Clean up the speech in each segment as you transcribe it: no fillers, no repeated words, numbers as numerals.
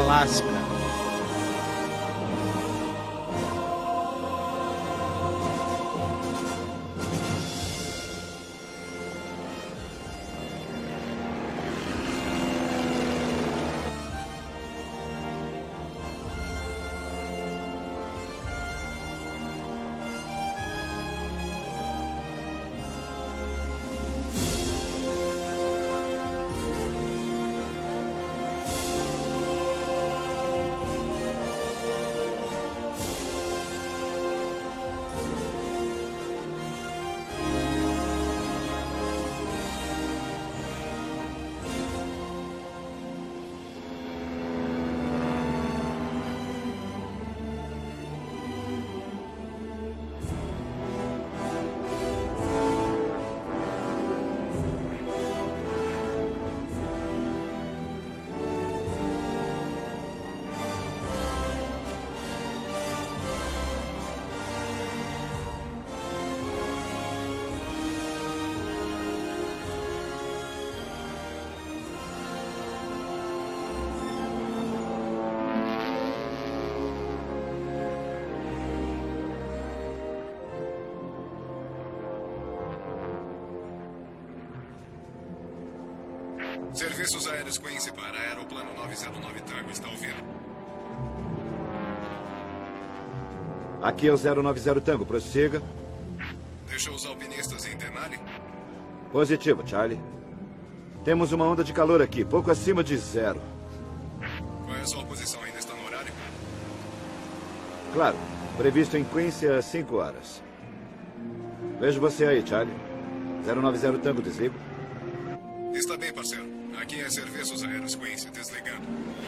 Alaska. Serviços aéreos Quincy para aeroplano 909 Tango, está ouvindo? Aqui é o 090 Tango, prossiga. Deixou os alpinistas em Denali? Positivo, Charlie. Temos uma onda de calor aqui, pouco acima de 0. Qual é a sua posição? Ainda está no horário? Claro, previsto em Quincy às 5 horas. Vejo você aí, Charlie. 090 Tango, desligo. Está bem, parceiro. Aqui é Serviços Aéreos Quincy, desligando.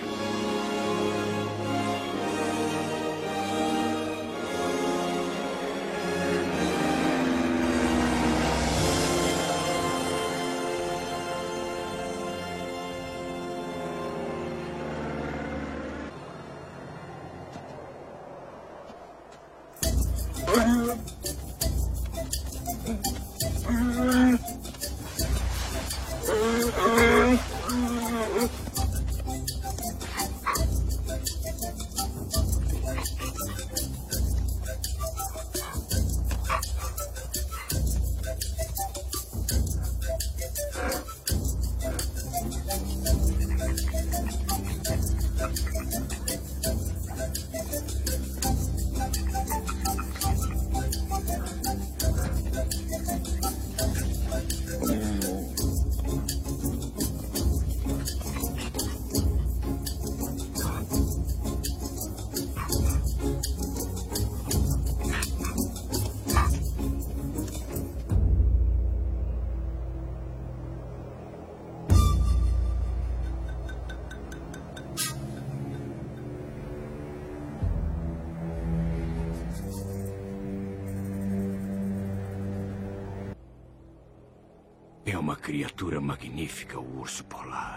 É uma criatura magnífica, o urso polar.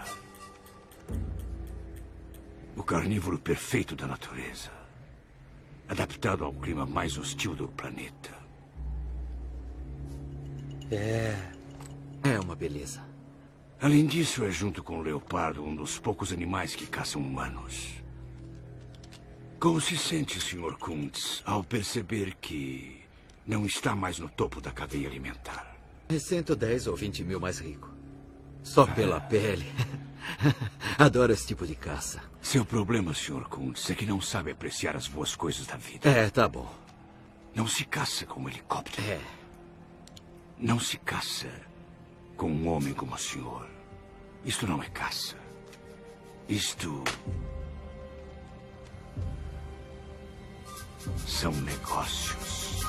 O carnívoro perfeito da natureza. Adaptado ao clima mais hostil do planeta. É uma beleza. Além disso, é junto com o leopardo um dos poucos animais que caçam humanos. Como se sente, Sr. Kuntz, ao perceber que não está mais no topo da cadeia alimentar? É 110 ou 20 mil mais rico. Só pela pele. Adoro esse tipo de caça. Seu problema, Sr. Kuntz, é que não sabe apreciar as boas coisas da vida. Tá bom. Não se caça com um helicóptero. É. Não se caça com um homem como o senhor. Isto não é caça. Isto são negócios.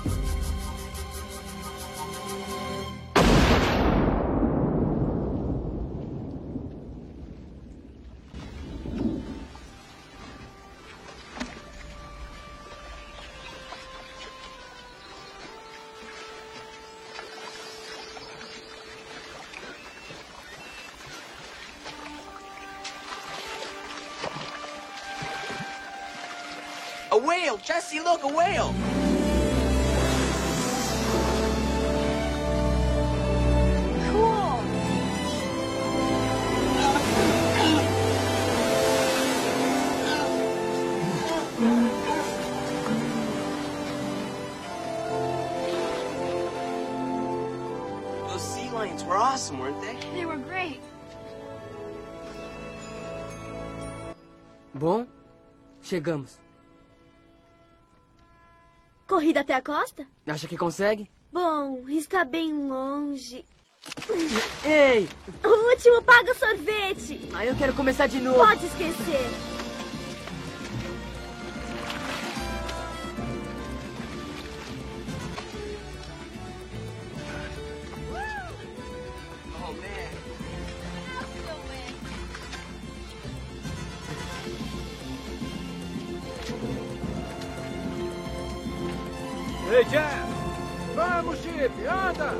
A whale! Jesse, look, a whale! Cool. results were awesome, weren't they? They were great. Bom, chegamos. Corrida até a costa? Acha que consegue? Bom, está bem longe. Ei! O último paga o sorvete. Eu quero começar de novo. Pode esquecer. Oh, man. Ei, Jeff! Vamos, Chip! Anda!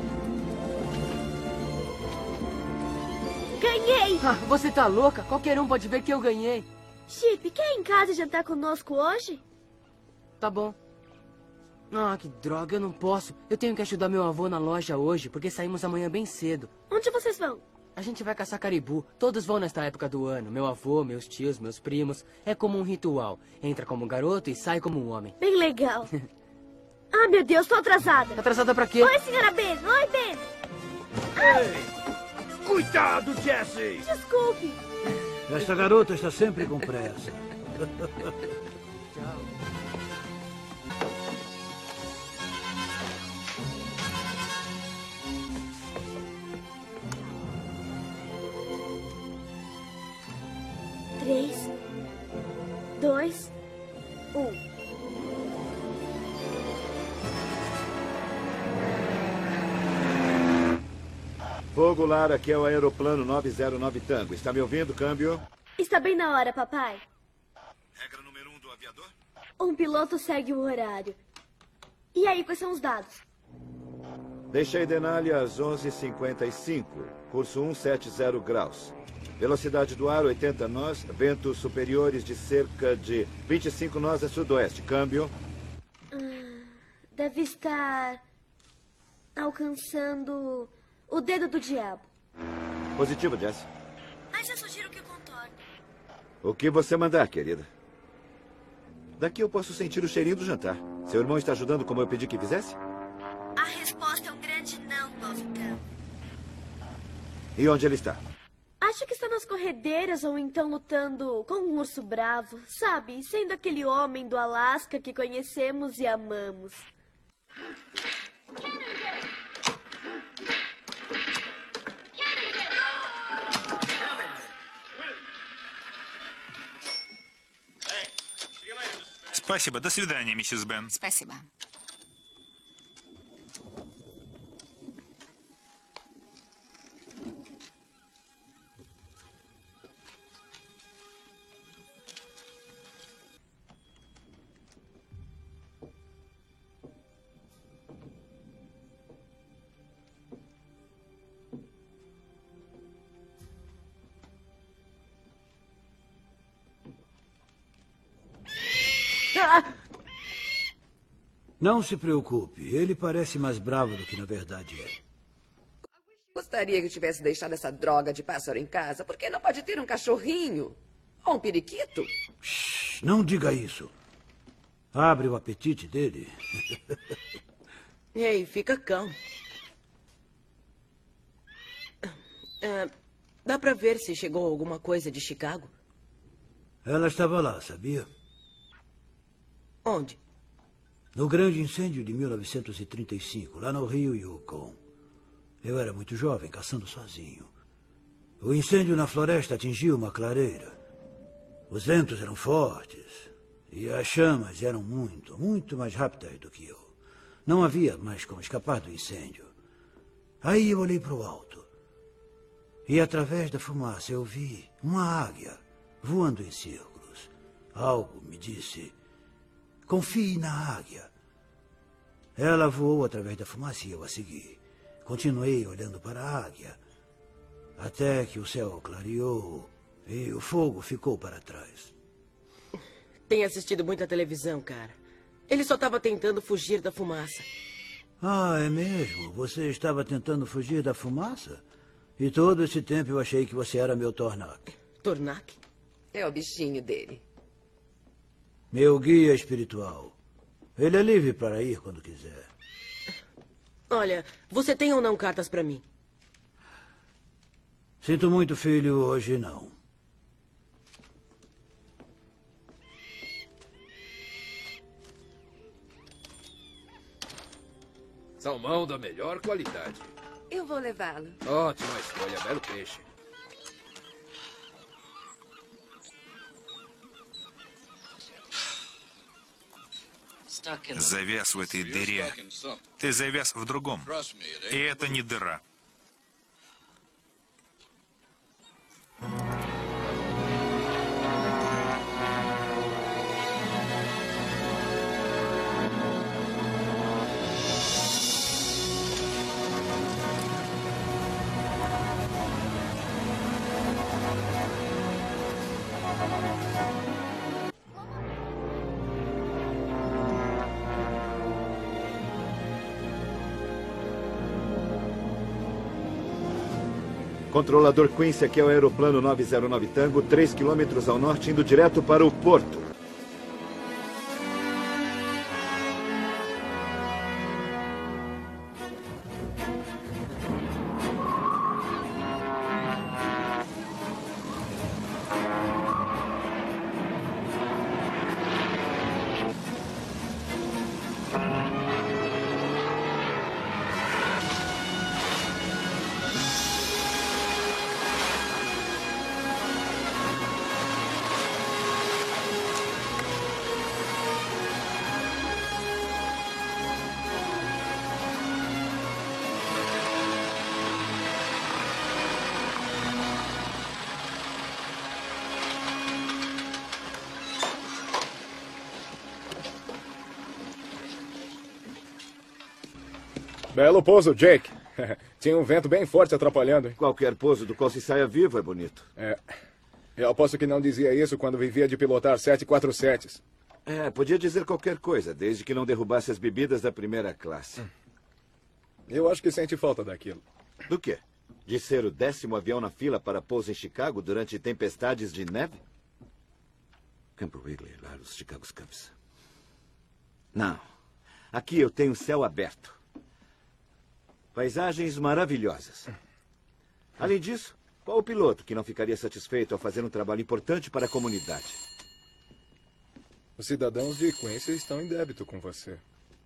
Ganhei! Você tá louca? Qualquer um pode ver que eu ganhei. Chip, quer ir em casa jantar conosco hoje? Tá bom. Que droga, eu não posso. Eu tenho que ajudar meu avô na loja hoje, porque saímos amanhã bem cedo. Onde vocês vão? A gente vai caçar caribu. Todos vão nesta época do ano. Meu avô, meus tios, meus primos. É como um ritual. Entra como garoto e sai como um homem. Bem legal. Ah, meu Deus, tô atrasada. Atrasada pra quê? Oi, senhora Ben. Oi, Ben. Ei! Cuidado, Jesse! Desculpe. Esta garota está sempre com pressa. Tchau. Três, dois, um. Fogo, Lara, aqui é o aeroplano 909 Tango. Está me ouvindo, câmbio? Está bem na hora, papai. Regra número 1 do aviador? Um piloto segue o horário. E aí, quais são os dados? Deixei Denali às 11h55. Curso 170 graus. Velocidade do ar 80 nós. Ventos superiores de cerca de 25 nós a sudoeste. Câmbio. Deve estar alcançando o dedo do diabo. Positivo, Jess. Mas eu sugiro que contorne. O que você mandar, querida. Daqui eu posso sentir o cheirinho do jantar. Seu irmão está ajudando como eu pedi que fizesse? A resposta é um grande não, Novitão. E onde ele está? Acho que está nas corredeiras ou então lutando com um urso bravo. Sabe, sendo aquele homem do Alasca que conhecemos e amamos. Спасибо. До свидания, миссис Бен. Спасибо. Não se preocupe, ele parece mais bravo do que na verdade é. Gostaria que tivesse deixado essa droga de pássaro em casa, porque não pode ter um cachorrinho ou um periquito. Shhh, não diga isso. Abre o apetite dele. Ei, fica calmo. Dá pra ver se chegou alguma coisa de Chicago? Ela estava lá, sabia? Onde? No grande incêndio de 1935, lá no Rio Yukon. Eu era muito jovem, caçando sozinho. O incêndio na floresta atingiu uma clareira. Os ventos eram fortes e as chamas eram muito mais rápidas do que eu. Não havia mais como escapar do incêndio. Aí eu olhei para o alto. E através da fumaça eu vi uma águia voando em círculos. Algo me disse: confie na águia. Ela voou através da fumaça e eu a segui. Continuei olhando para a águia, até que o céu clareou e o fogo ficou para trás. Tem assistido muita televisão, cara. Ele só estava tentando fugir da fumaça. Ah, é mesmo? Você estava tentando fugir da fumaça? E todo esse tempo eu achei que você era meu Tornak. Tornak? É o bichinho dele. Meu guia espiritual. Ele é livre para ir quando quiser. Olha, você tem ou não cartas para mim? Sinto muito, filho, hoje não. Salmão da melhor qualidade. Eu vou levá-lo. Ótima escolha, belo peixe. Завяз в этой дыре. Ты завяз в другом. И это не дыра. Controlador Quincy, aqui é o aeroplano 909 Tango, 3 quilômetros ao norte, indo direto para o porto. Belo pouso, Jake. Tinha um vento bem forte atrapalhando, hein? Qualquer pouso do qual se saia vivo é bonito. É. Eu aposto que não dizia isso quando vivia de pilotar 747s. É, podia dizer qualquer coisa, desde que não derrubasse as bebidas da primeira classe. Eu acho que sente falta daquilo. Do quê? De ser o 10º avião na fila para pouso em Chicago durante tempestades de neve? Camp Wrigley, lá nos Chicago Cubs. Não. Aqui eu tenho céu aberto. Paisagens maravilhosas. Além disso, qual o piloto que não ficaria satisfeito ao fazer um trabalho importante para a comunidade? Os cidadãos de Quincy estão em débito com você.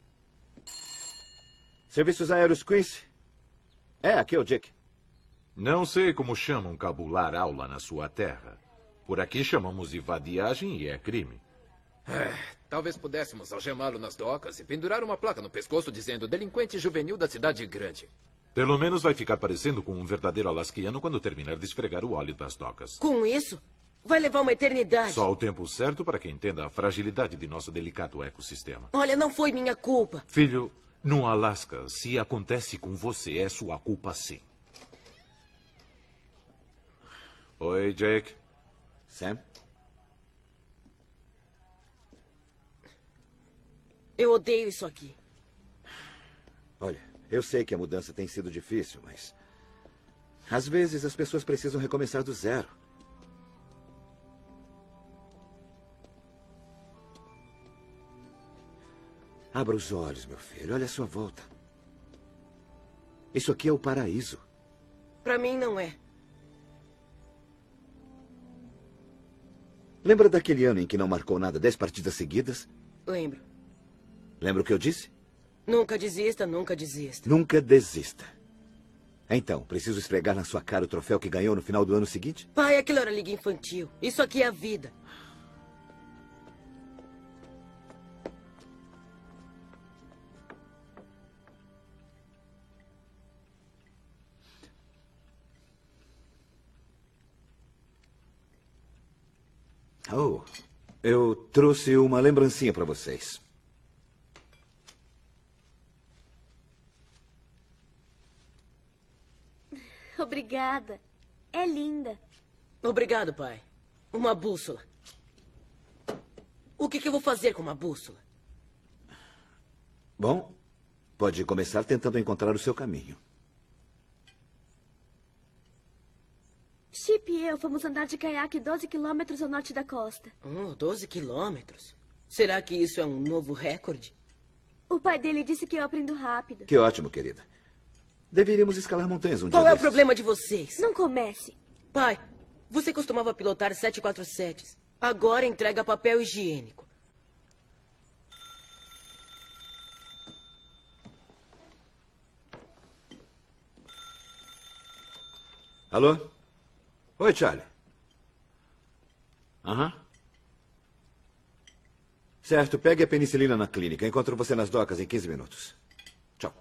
Serviços aéreos Quincy? É, aqui é o Jake. Não sei como chamam cabular aula na sua terra. Por aqui chamamos de vadiagem e é crime. Talvez pudéssemos algemá-lo nas docas e pendurar uma placa no pescoço dizendo delinquente juvenil da cidade grande. Pelo menos vai ficar parecendo com um verdadeiro alasquiano quando terminar de esfregar o óleo das docas. Com isso, vai levar uma eternidade. Só o tempo certo para que entenda a fragilidade de nosso delicado ecossistema. Olha, não foi minha culpa. Filho, no Alasca, se acontece com você, é sua culpa sim. Oi, Jake. Sam? Eu odeio isso aqui. Olha, eu sei que a mudança tem sido difícil, mas... às vezes as pessoas precisam recomeçar do zero. Abra os olhos, meu filho. Olha a sua volta. Isso aqui é o paraíso. Pra mim, não é. Lembra daquele ano em que não marcou nada 10 partidas seguidas? Lembro. Lembra o que eu disse? Nunca desista, nunca desista. Nunca desista. Então, preciso esfregar na sua cara o troféu que ganhou no final do ano seguinte? Pai, aquilo era liga infantil. Isso aqui é a vida. Oh, eu trouxe uma lembrancinha para vocês. Obrigada. É linda. Obrigado, pai. Uma bússola. O que eu vou fazer com uma bússola? Bom, pode começar tentando encontrar o seu caminho. Chip e eu fomos andar de caiaque 12 quilômetros ao norte da costa. 12 quilômetros? Será que isso é um novo recorde? O pai dele disse que eu aprendo rápido. Que ótimo, querida. Deveríamos escalar montanhas um dia Qual é o desses. problema de vocês? Não comece. Pai, você costumava pilotar 747. Agora entrega papel higiênico. Alô? Oi, Charlie. Aham. Certo, pegue a penicilina na clínica. Encontro você nas docas em 15 minutos. Tchau.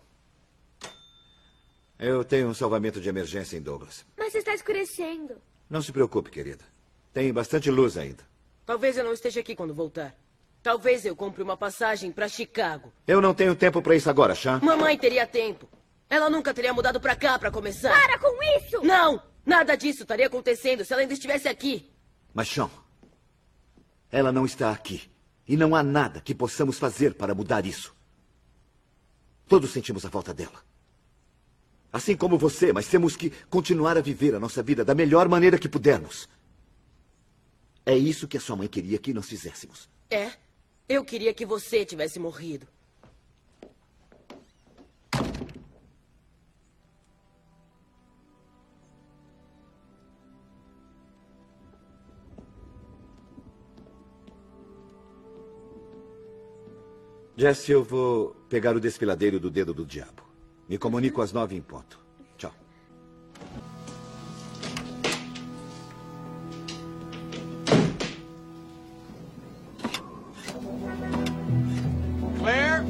Eu tenho um salvamento de emergência em Douglas. Mas está escurecendo. Não se preocupe, querida. Tem bastante luz ainda. Talvez eu não esteja aqui quando voltar. Talvez eu compre uma passagem para Chicago. Eu não tenho tempo para isso agora, Sean. Mamãe teria tempo. Ela nunca teria mudado para cá para começar. Para com isso! Não! Nada disso estaria acontecendo se ela ainda estivesse aqui. Mas, Sean, ela não está aqui. E não há nada que possamos fazer para mudar isso. Todos sentimos a falta dela. Assim como você, mas temos que continuar a viver a nossa vida da melhor maneira que pudermos. É isso que a sua mãe queria que nós fizéssemos. É? Eu queria que você tivesse morrido. Jesse, eu vou pegar o desfiladeiro do dedo do diabo. Me comunico às 9 em ponto. Tchau. Claire?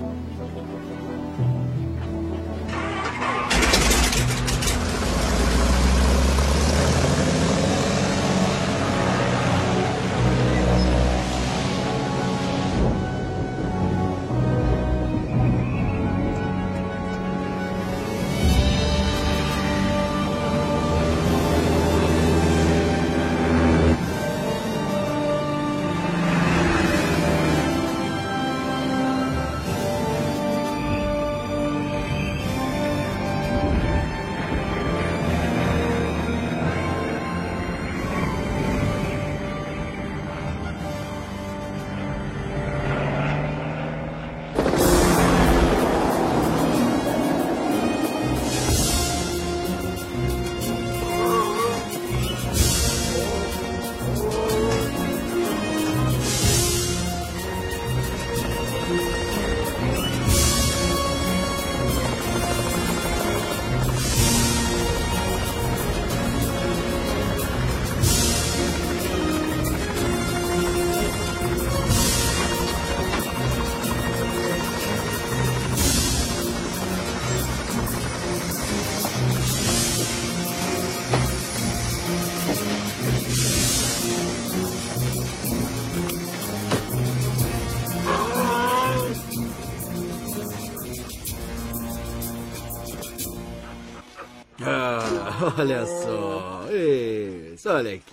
Olha só. Isso, olha aqui.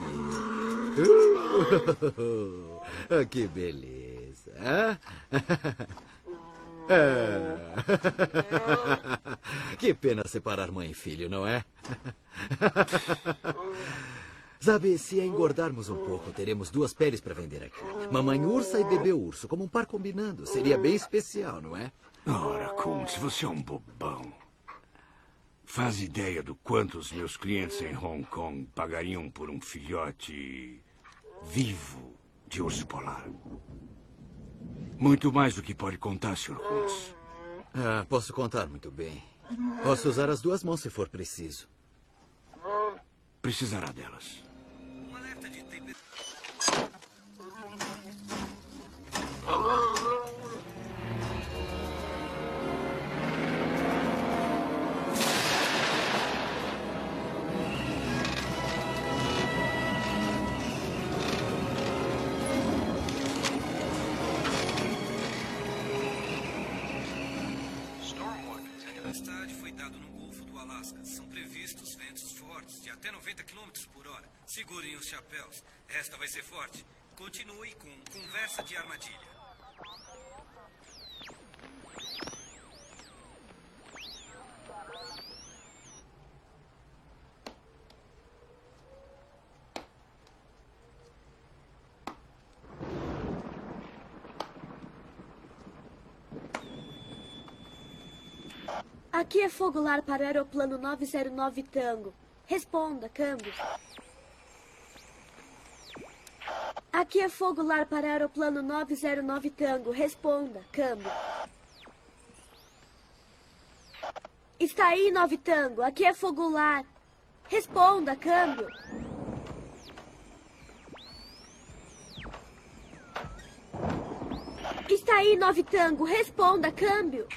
Que beleza. Que pena separar mãe e filho, não é? Sabe, se engordarmos um pouco, teremos 2 peles para vender aqui. Mamãe ursa e bebê urso, como um par combinando. Seria bem especial, não é? Ora, Kuntz, você é um bobão. Faz ideia do quanto os meus clientes em Hong Kong pagariam por um filhote vivo de urso polar? Muito mais do que pode contar, Sr. Kuntz. Posso contar muito bem. Posso usar as 2 mãos se for preciso. Precisará delas. São previstos ventos fortes de até 90 km por hora. Segurem os chapéus. Esta vai ser forte. Continue com conversa de armadilha. Aqui é fogo lar para o aeroplano 909 Tango. Responda, câmbio. Aqui é fogo lar para o aeroplano 909 Tango. Responda, câmbio. Está aí, 9 Tango. Aqui é fogo lar. Responda, câmbio. Está aí, 9 Tango. Responda, câmbio.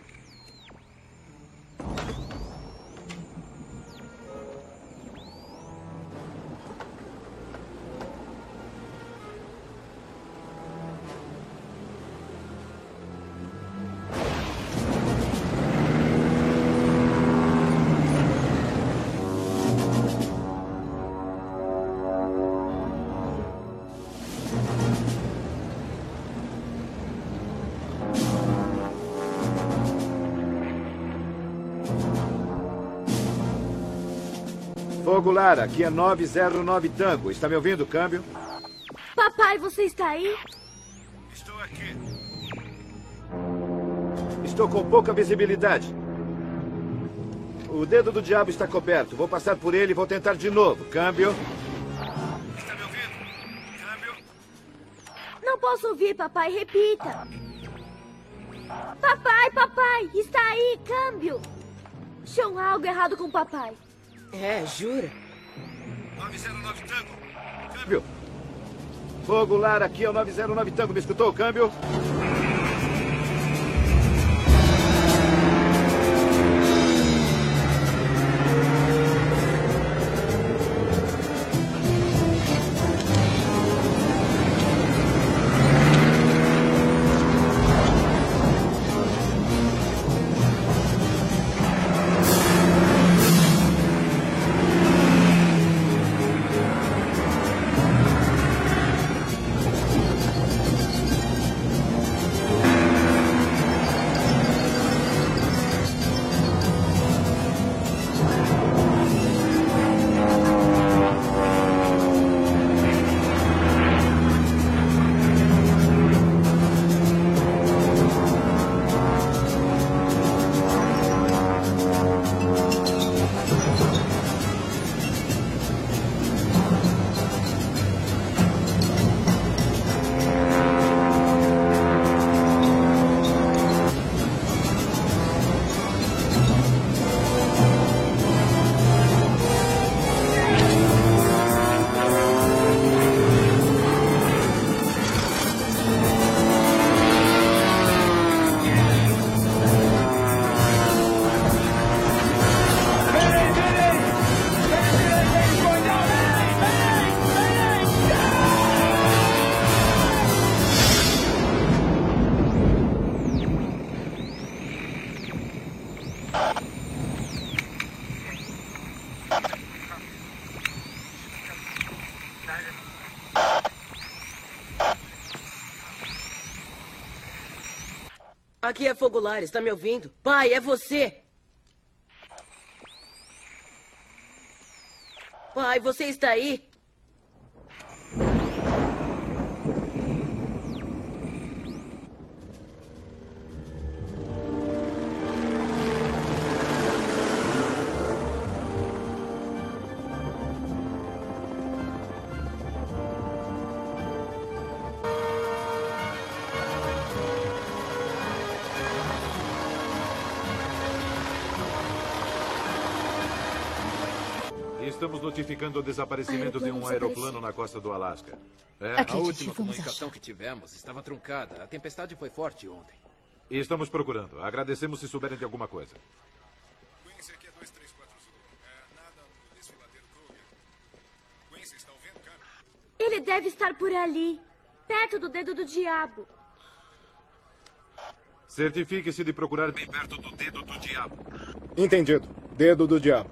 Fogo lar, aqui é 909 Tango. Está me ouvindo, câmbio? Papai, você está aí? Estou aqui. Estou com pouca visibilidade. O dedo do diabo está coberto. Vou passar por ele e vou tentar de novo. Câmbio. Está me ouvindo? Câmbio. Não posso ouvir, papai. Repita. Papai, está aí, câmbio. Sean, há algo errado com o papai. É, jura? 909 Tango. Câmbio. Fogo lar, aqui é o 909 Tango. Me escutou, câmbio? Aqui é fogo lar, está me ouvindo? Pai, é você! Pai, você está aí? Estamos notificando o desaparecimento de um aeroplano na costa do Alasca. A última comunicação que tivemos estava truncada. A tempestade foi forte ontem. E estamos procurando. Agradecemos se souberem de alguma coisa. Quincy, aqui é 234 Zulu. Nada no desfiladeiro Kruger. Quincy, está ouvindo, cara? Ele deve estar por ali, perto do dedo do diabo. Certifique-se de procurar bem perto do dedo do diabo. Entendido. Dedo do diabo.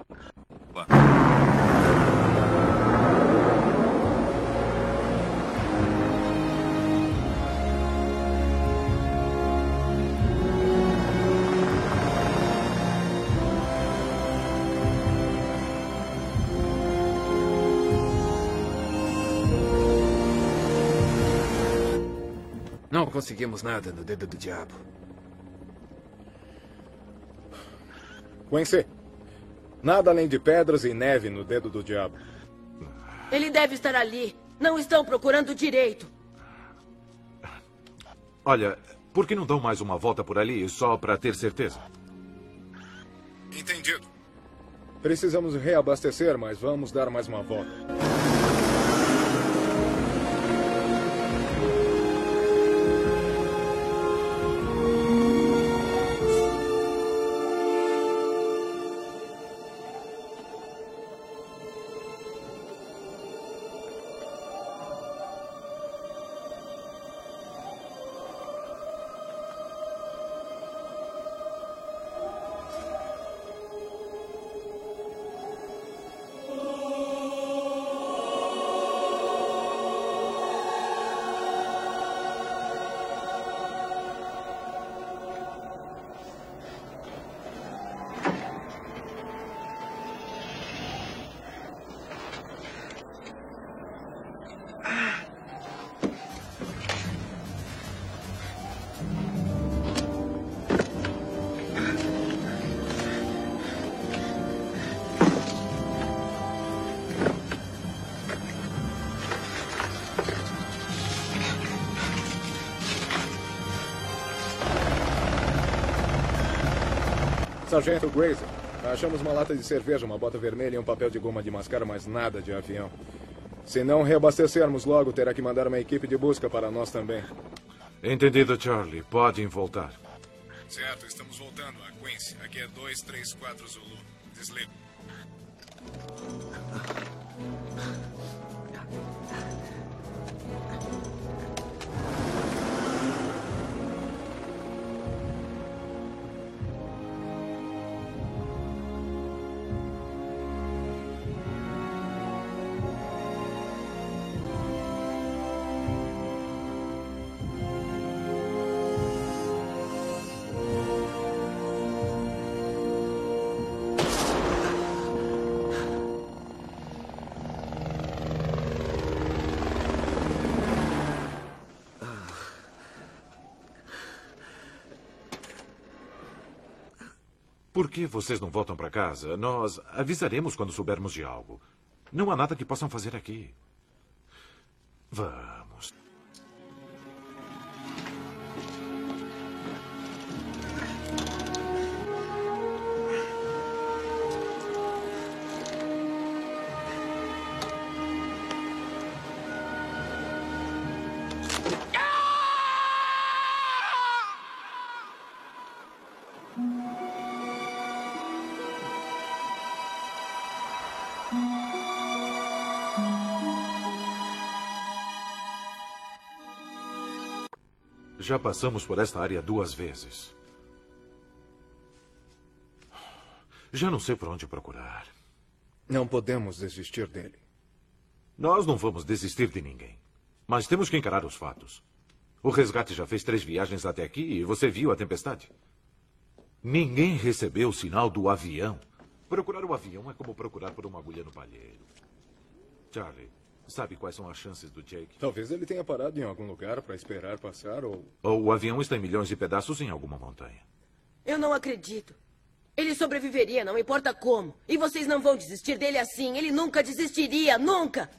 Não conseguimos nada no dedo do diabo. Quincy, nada além de pedras e neve no dedo do diabo. Ele deve estar ali. Não estão procurando direito. Olha, por que não dão mais uma volta por ali só para ter certeza? Entendido. Precisamos reabastecer, mas vamos dar mais uma volta. Sargento Grazer, achamos uma lata de cerveja, uma bota vermelha e um papel de goma de mascar, mas nada de avião. Se não reabastecermos logo, terá que mandar uma equipe de busca para nós também. Entendido, Charlie. Podem voltar. Certo, estamos voltando a Quincy. Aqui é 234 Zulu. Desligo. Por que vocês não voltam para casa? Nós avisaremos quando soubermos de algo. Não há nada que possam fazer aqui. Vamos. Já passamos por esta área 2 vezes. Já não sei por onde procurar. Não podemos desistir dele. Nós não vamos desistir de ninguém. Mas temos que encarar os fatos. O resgate já fez 3 viagens até aqui e você viu a tempestade. Ninguém recebeu o sinal do avião. Procurar o avião é como procurar por uma agulha no palheiro. Charlie, sabe quais são as chances do Jake? Talvez ele tenha parado em algum lugar para esperar passar ou o avião está em milhões de pedaços em alguma montanha. Eu não acredito. Ele sobreviveria, não importa como. E vocês não vão desistir dele assim. Ele nunca desistiria, nunca!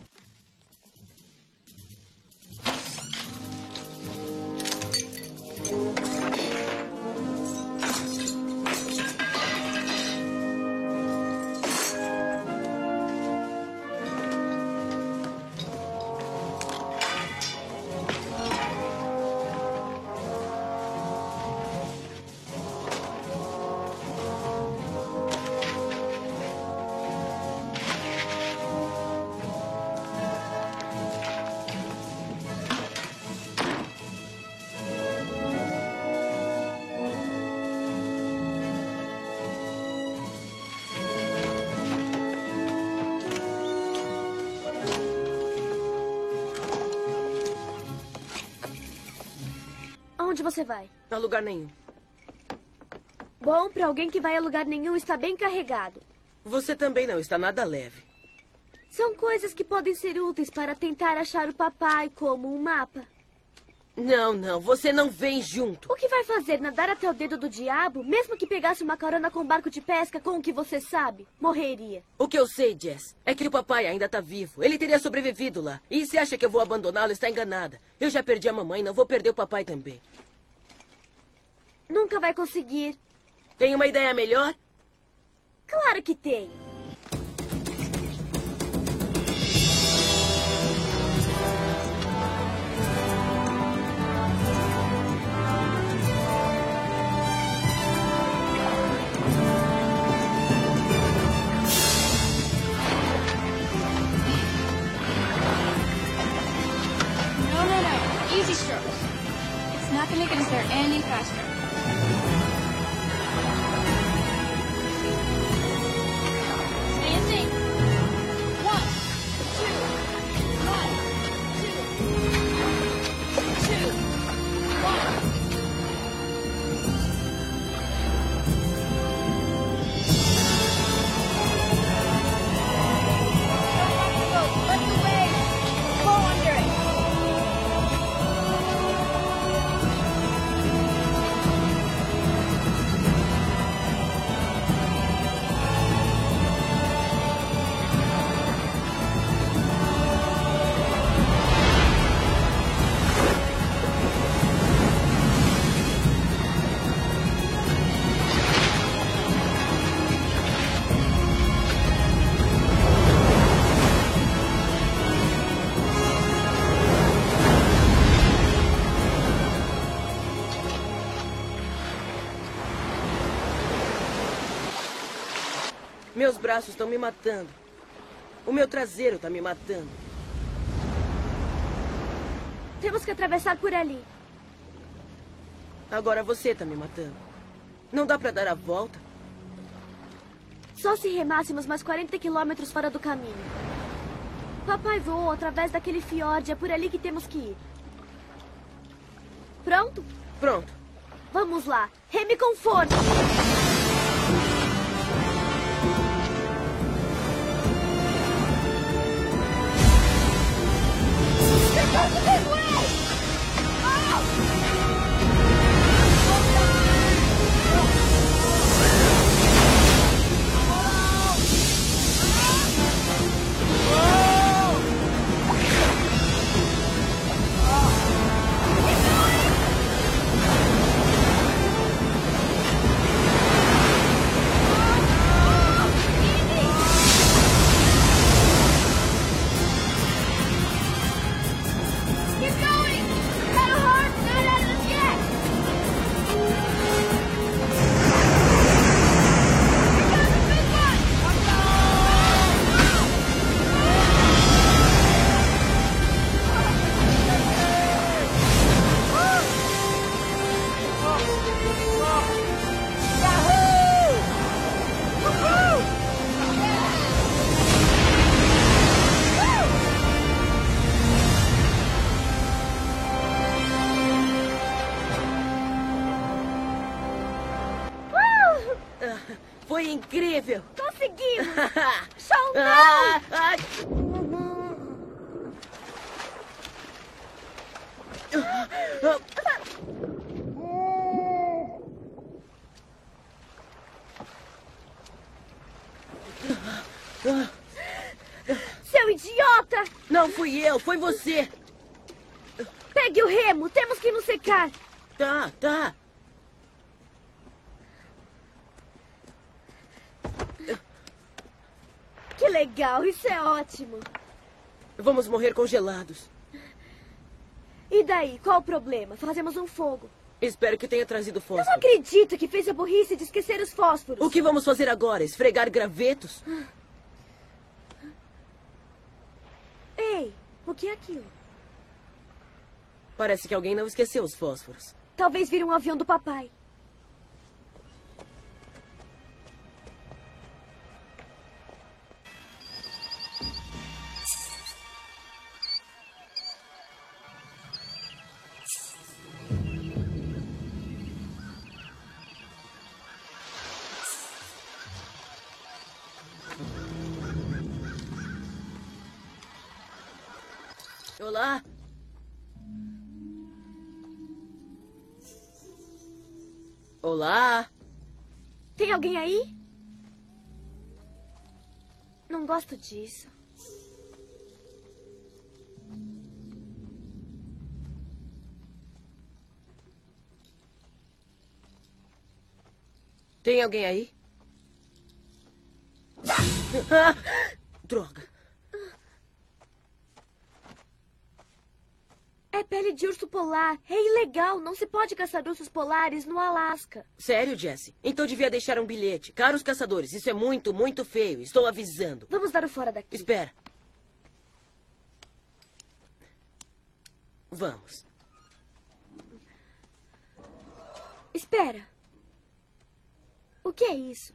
Onde você vai? A lugar nenhum. Bom, para alguém que vai a lugar nenhum, está bem carregado. Você também não está nada leve. São coisas que podem ser úteis para tentar achar o papai, como um mapa. Não, não, você não vem junto. O que vai fazer? Nadar até o dedo do diabo? Mesmo que pegasse uma carona com um barco de pesca com o que você sabe? Morreria. O que eu sei, Jess, é que o papai ainda tá vivo. Ele teria sobrevivido lá. E se acha que eu vou abandoná-lo, está enganada. Eu já perdi a mamãe, não vou perder o papai também. Nunca vai conseguir. Tem uma ideia melhor? Claro que tem. No. Easy strokes. It's not going to get us there any faster. Standing. 1, 2, 1, 2, 2, 1. Let the waves go under it. Meus braços estão me matando. O meu traseiro está me matando. Temos que atravessar por ali. Agora você está me matando. Não dá para dar a volta? Só se remássemos mais 40 quilômetros fora do caminho. Papai voou através daquele fiord. É por ali que temos que ir. Pronto? Pronto. Vamos lá. Reme com força. Foi incrível! Conseguimos! Só um não! Seu idiota! Não fui eu, foi você! Pegue o remo, temos que nos secar. Tá, tá. Que legal, isso é ótimo. Vamos morrer congelados. E daí, qual o problema? Fazemos um fogo. Espero que tenha trazido fósforo. Eu não acredito que fez a burrice de esquecer os fósforos. O que vamos fazer agora? Esfregar gravetos? Ei, o que é aquilo? Parece que alguém não esqueceu os fósforos. Talvez vire um avião do papai. Olá. Olá. Tem alguém aí? Não gosto disso. Tem alguém aí? Droga. É pele de urso polar. É ilegal. Não se pode caçar ursos polares no Alasca. Sério, Jesse? Então devia deixar um bilhete. Caros caçadores, isso é muito, muito feio. Estou avisando. Vamos dar o fora daqui. Espera. Vamos. Espera. O que é isso?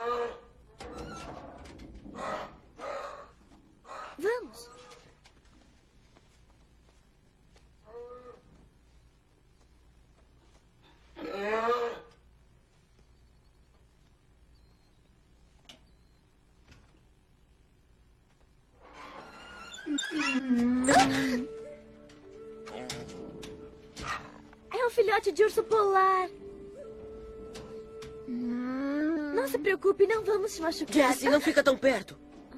Vamos. É um filhote de urso polar. Não se preocupe, não vamos te machucar. Jesse, não fica tão perto.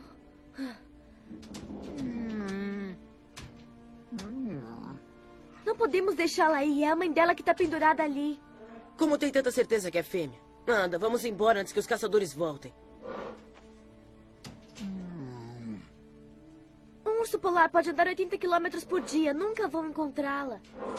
Não podemos deixá-la ir. É a mãe dela que está pendurada ali. Como tem tanta certeza que é fêmea? Anda, vamos embora antes que os caçadores voltem. Um urso polar pode andar 80 km por dia. Nunca vão encontrá-la.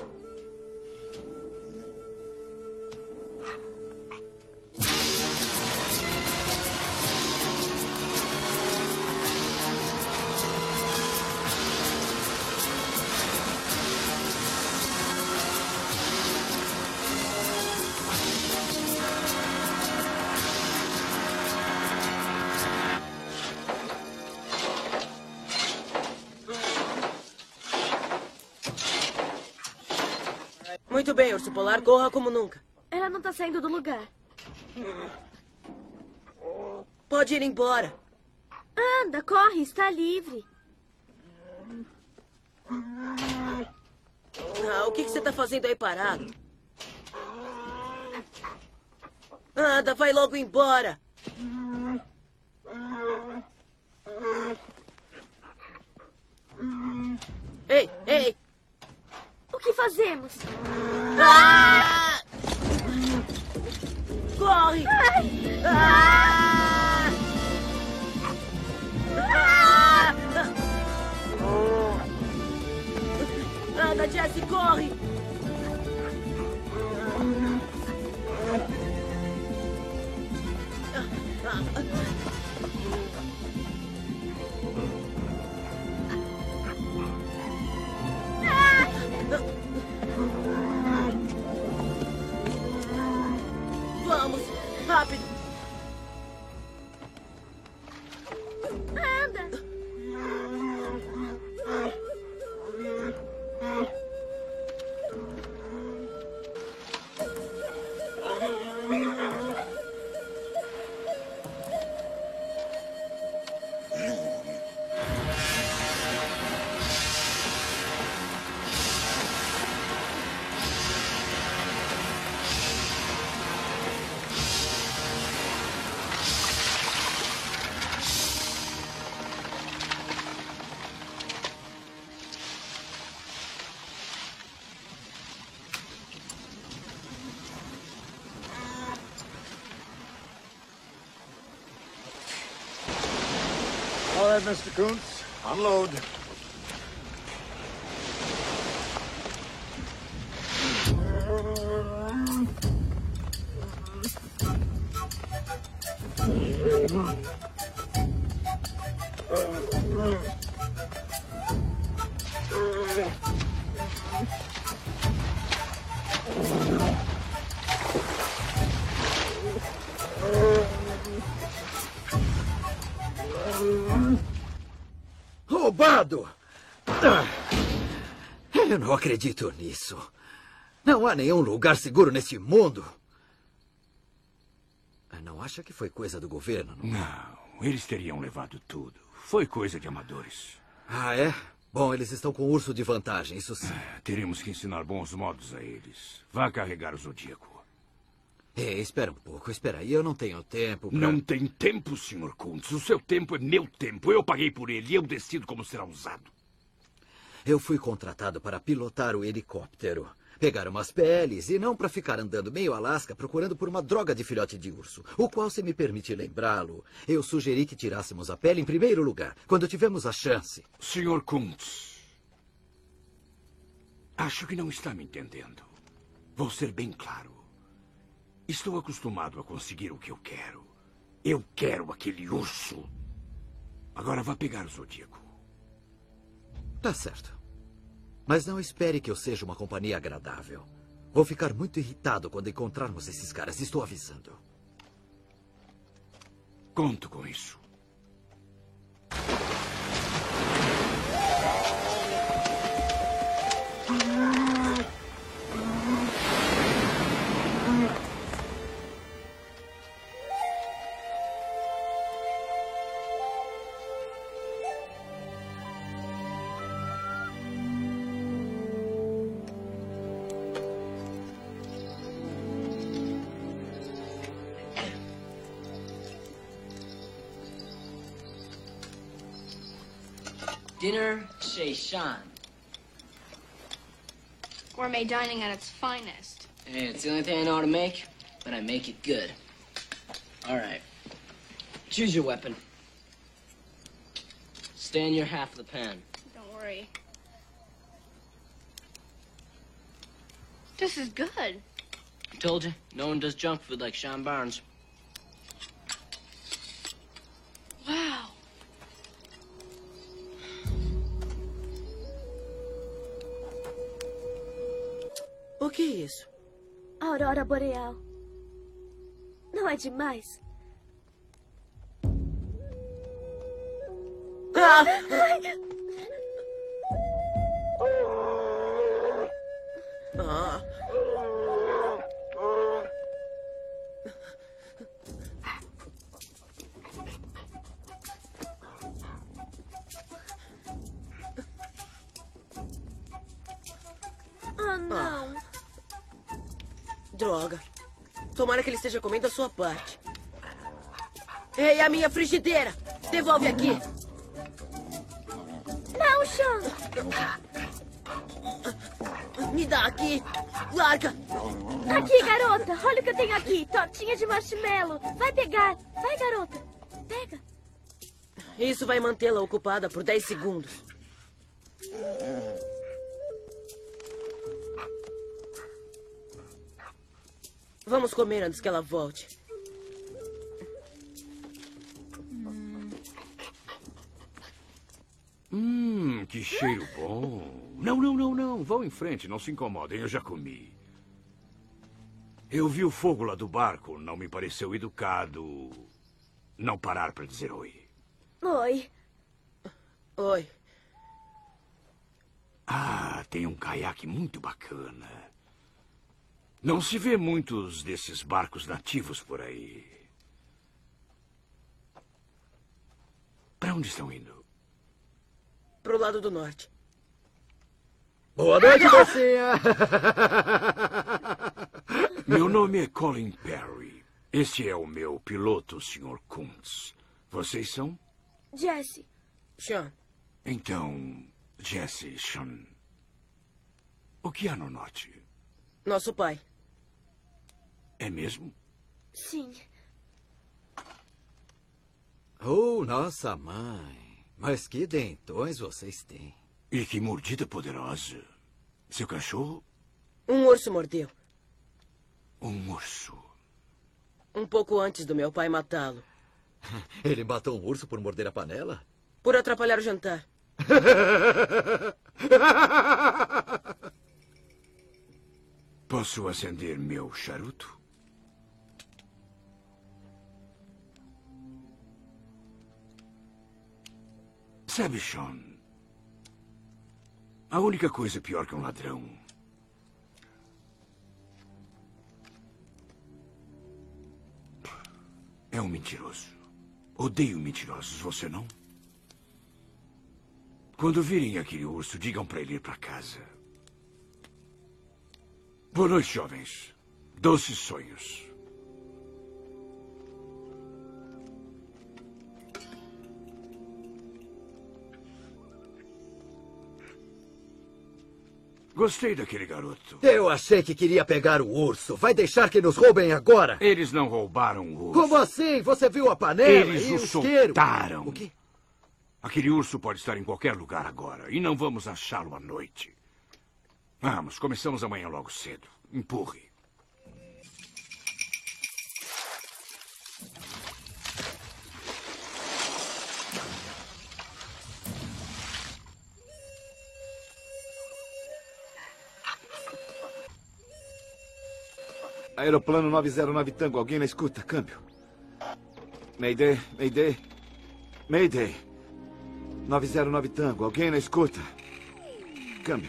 Muito bem, urso polar, corra como nunca. Ela não está saindo do lugar. Pode ir embora. Anda, corre, está livre. O que você está fazendo aí parado? Anda, vai logo embora. Ei, ei! O que fazemos? Ah! Corre! Ah! Ah! Anda, Jesse, corre! Vamos, rápido. Anda. All right, Mr. Kuntz, unload. Roubado! Eu não acredito nisso. Não há nenhum lugar seguro neste mundo. Não acha que foi coisa do governo? Não, eles teriam levado tudo. Foi coisa de amadores. Ah, é? Bom, eles estão com urso de vantagem, isso sim. Teremos que ensinar bons modos a eles. Vá carregar o Zodíaco. Ei, espera um pouco, espera aí. Eu não tenho tempo pra... Não tem tempo, Sr. Kuntz. O seu tempo é meu tempo. Eu paguei por ele e eu decido como será usado. Eu fui contratado para pilotar o helicóptero. Pegar umas peles e não para ficar andando meio Alasca procurando por uma droga de filhote de urso. O qual, se me permite lembrá-lo, eu sugeri que tirássemos a pele em primeiro lugar, quando tivemos a chance. Sr. Kuntz, acho que não está me entendendo. Vou ser bem claro. Estou acostumado a conseguir o que eu quero. Eu quero aquele urso. Agora vá pegar o Zodíaco. Tá certo. Mas não espere que eu seja uma companhia agradável. Vou ficar muito irritado quando encontrarmos esses caras. Estou avisando. Conto com isso. Dinner chez Sean. Gourmet dining at its finest. Hey, it's the only thing I know how to make, but I make it good. All right. Choose your weapon. Stay in your half of the pan. Don't worry. This is good. I told you, no one does junk food like Sean Barnes. Wow. O que é isso? A aurora boreal. Não é demais? Ah! Ah. Ah, não. Droga. Tomara que ele esteja comendo a sua parte. Ei, a minha frigideira! Devolve aqui! Não, Sean! Me dá aqui! Larga! Aqui, garota! Olha o que eu tenho aqui! Tortinha de marshmallow! Vai pegar! Vai, garota! Pega! Isso vai mantê-la ocupada por 10 segundos. Vamos comer antes que ela volte. Que cheiro bom. Não. Vão em frente, não se incomodem, eu já comi. Eu vi o fogo lá do barco, não me pareceu educado não parar para dizer oi. Oi. Oi. Ah, tem um caiaque muito bacana. Não se vê muitos desses barcos nativos por aí. Para onde estão indo? Pro lado do norte. Boa noite, mocinha! Meu nome é Colin Perry. Este é o meu piloto, Sr. Kuntz. Vocês são? Jesse. Sean. Então, Jesse, Sean. O que há no norte? Nosso pai. É mesmo? Sim. Oh, nossa mãe. Mas que dentões vocês têm. E que mordida poderosa. Seu cachorro? Um urso mordeu. Um urso. Um pouco antes do meu pai matá-lo. Ele matou um urso por morder a panela? Por atrapalhar o jantar. Posso acender meu charuto? Sabe, Sean, a única coisa pior que um ladrão é um mentiroso. Odeio mentirosos, você não? Quando virem aquele urso, digam para ele ir para casa. Boa noite, jovens. Doces sonhos. Gostei daquele garoto. Eu achei que queria pegar o urso. Vai deixar que nos roubem agora? Eles não roubaram o urso. Como assim? Você viu a panela Eles e o o isqueiro? soltaram. O quê? Aquele urso pode estar em qualquer lugar agora. E não vamos achá-lo à noite. Vamos, começamos amanhã logo cedo. Empurre. Aeroplano 909 Tango, alguém na escuta? Câmbio. Mayday, Mayday. Mayday. 909 Tango, alguém na escuta? Câmbio.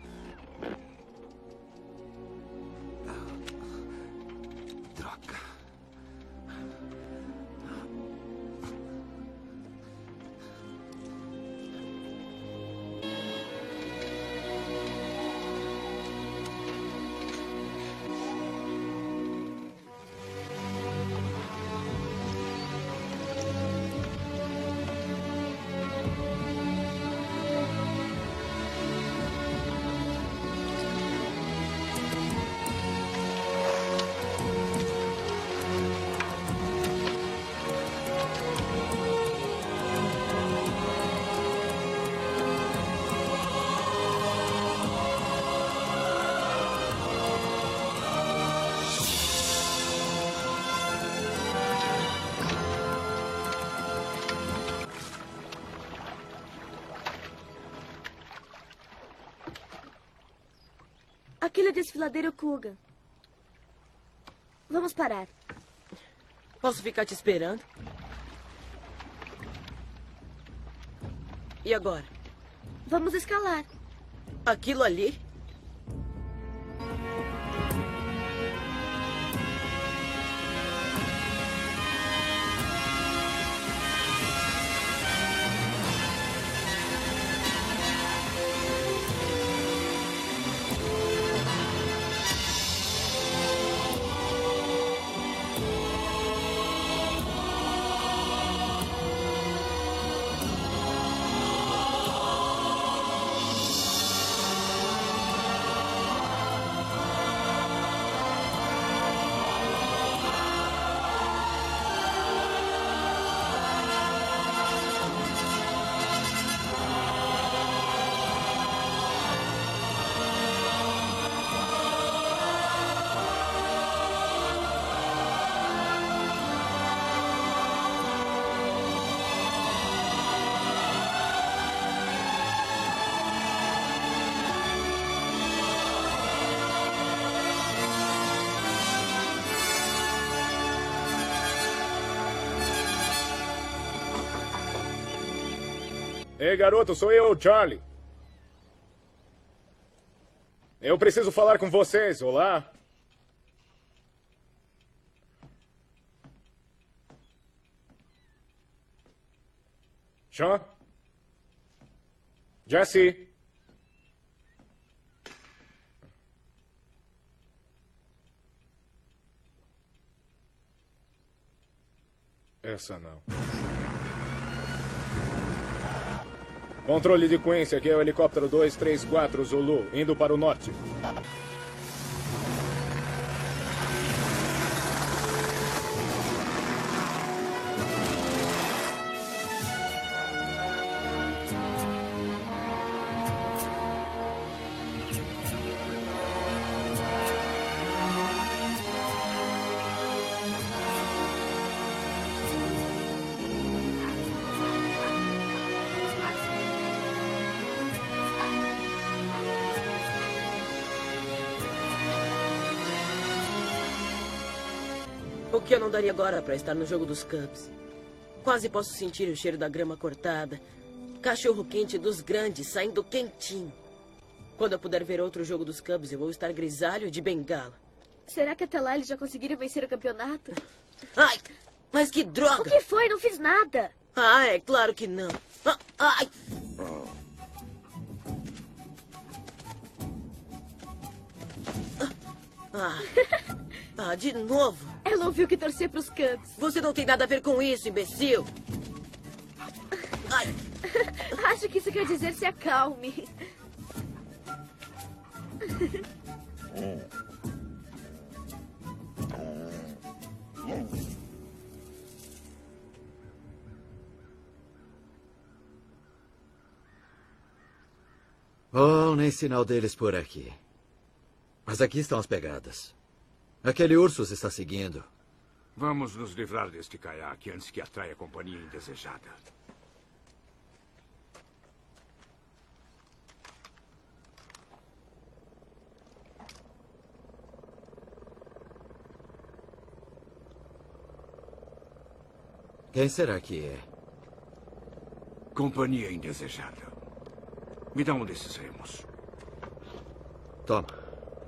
Droga. Aquele desfiladeiro Kugan. Vamos parar. Posso ficar te esperando? E agora? Vamos escalar. Aquilo ali? Ei, garoto, sou eu, Charlie. Eu preciso falar com vocês. Olá? Sean? Jesse? Essa não. Controle de Quincy, aqui é o helicóptero 234 Zulu, indo para o norte. O que eu não daria agora para estar no jogo dos Cubs? Quase posso sentir o cheiro da grama cortada. Cachorro quente dos grandes saindo quentinho. Quando eu puder ver outro jogo dos Cubs, eu vou estar grisalho de bengala. Será que até lá eles já conseguiram vencer o campeonato? Ai, mas que droga! O que foi? Não fiz nada. Ah, é claro que não. Ai! De novo. Ela ouviu que torcer pros Cubs. Você não tem nada a ver com isso, imbecil. Acho que isso quer dizer se acalme. Oh, nem sinal deles por aqui. Mas aqui estão as pegadas. Aquele urso os está seguindo. Vamos nos livrar deste caiaque antes que atraia a companhia indesejada. Quem será que é? Companhia indesejada. Me dá um desses remos. Toma.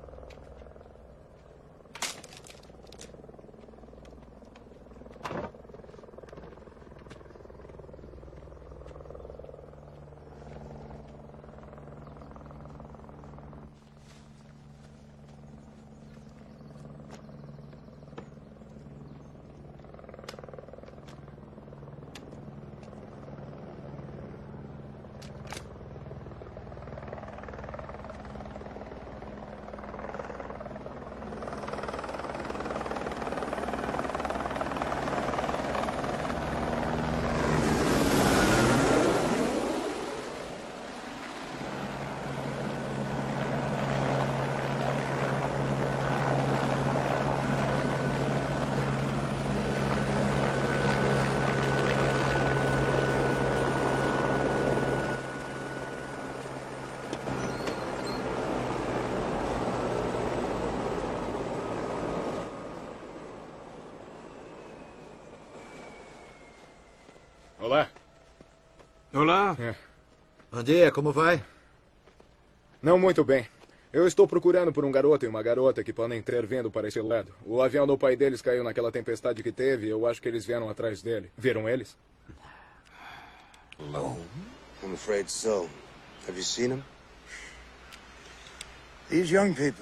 Olá. Olá. Bom dia, como vai? Não muito bem. Eu estou procurando por um garoto e uma garota que podem ter vindo para esse lado. O avião do pai deles caiu naquela tempestade que teve e eu acho que eles vieram atrás dele. Viram eles? No, I'm afraid so. Have you seen him? These young people,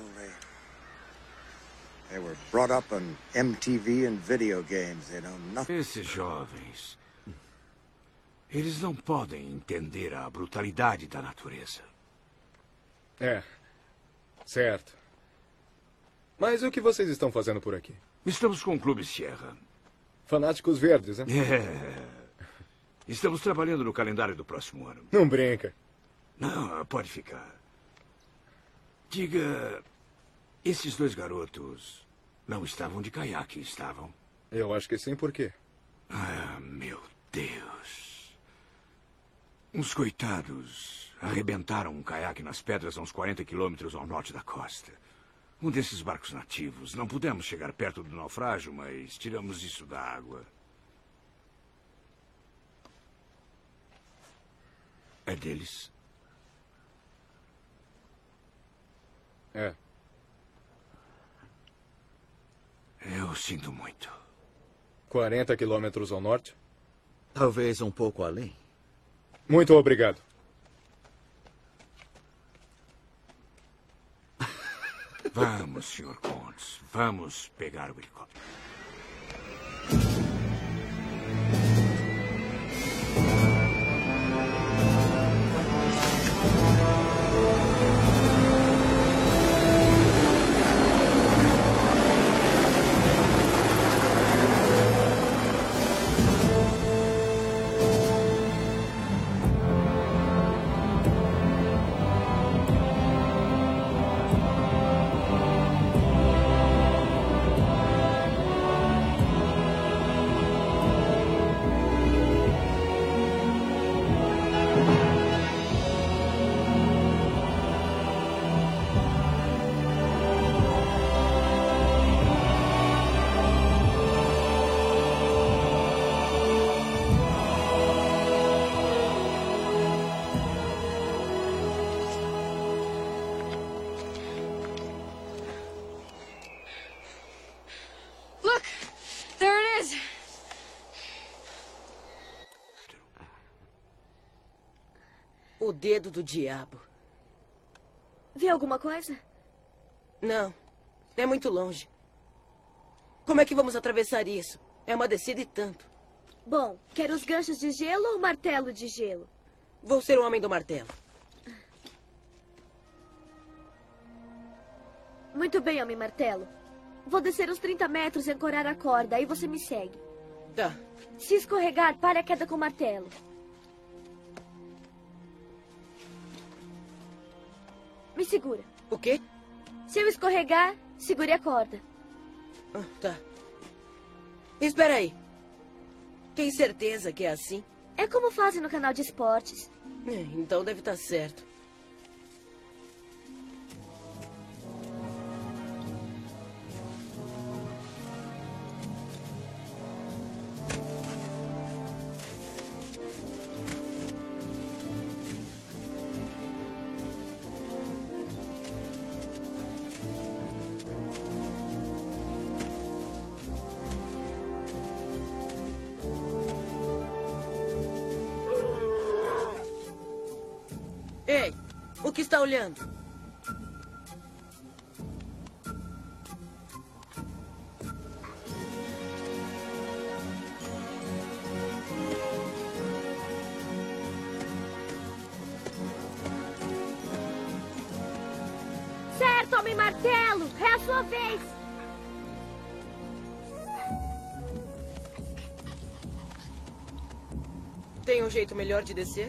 they were brought up on MTV and video games. They know nothing. Esses jovens, eles não podem entender a brutalidade da natureza. É, certo. Mas o que vocês estão fazendo por aqui? Estamos com o Clube Sierra. Fanáticos verdes, né? É. Estamos trabalhando no calendário do próximo ano. Não brinca. Não, pode ficar. Diga, esses dois garotos não estavam de caiaque, estavam? Eu acho que sim, por quê? Ah, meu Deus. Uns coitados arrebentaram um caiaque nas pedras a uns 40 quilômetros ao norte da costa. Um desses barcos nativos. Não pudemos chegar perto do naufrágio, mas tiramos isso da água. É deles? É. Eu sinto muito. 40 quilômetros ao norte? Talvez um pouco além. Muito obrigado. Vamos, Sr. Kuntz. Vamos pegar o helicóptero. Look! There it is! O dedo do diabo. Vê alguma coisa? Não. É muito longe. Como é que vamos atravessar isso? É uma descida e tanto. Bom, quer os ganchos de gelo ou o martelo de gelo? Vou ser o homem do martelo. Muito bem, Homem-Martelo. Vou descer uns 30 metros e ancorar a corda. Aí você me segue. Tá. Se escorregar, pare a queda com o martelo. Me segura. O quê? Se eu escorregar, segure a corda. Tá. Espera aí. Tem certeza que é assim? É como fazem no canal de esportes. Então deve estar certo. Ei, o que está olhando? Certo, Homem-Martelo! É a sua vez! Tem um jeito melhor de descer?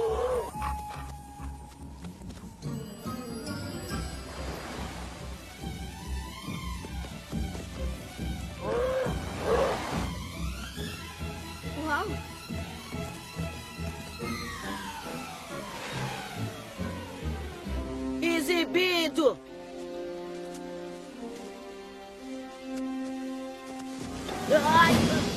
Uau! Exibido! Ai!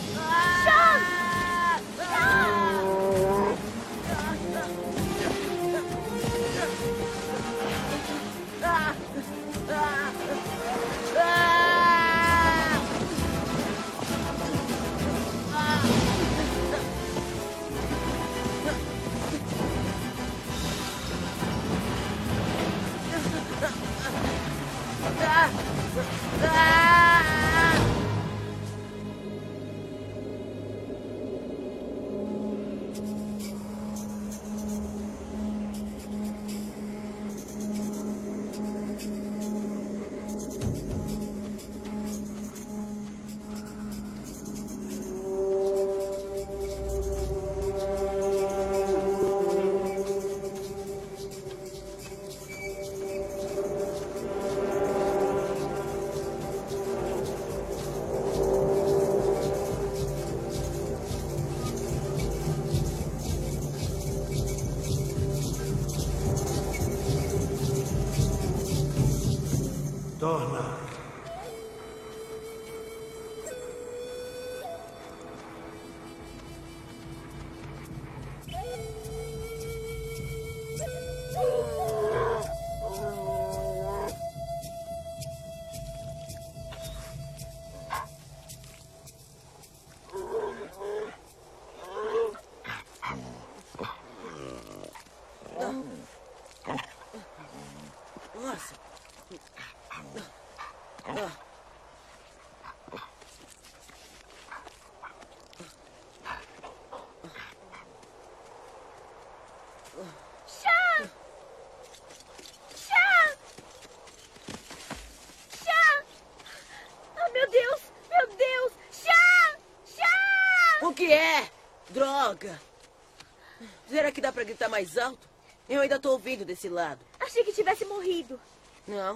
Torna. Nossa. Chá! Chá! Chá! Oh, meu Deus! Meu Deus! Chá! Chá! O que é? Droga! Será que dá pra gritar mais alto? Eu ainda tô ouvindo desse lado. Achei que tivesse morrido. Não.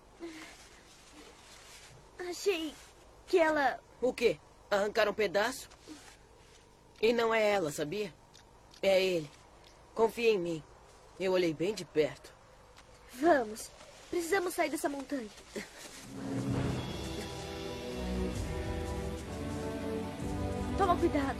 Achei que ela... O quê? Arrancaram um pedaço? E não é ela, sabia? É ele. Confia em mim. Eu olhei bem de perto. Vamos. Precisamos sair dessa montanha. Toma cuidado.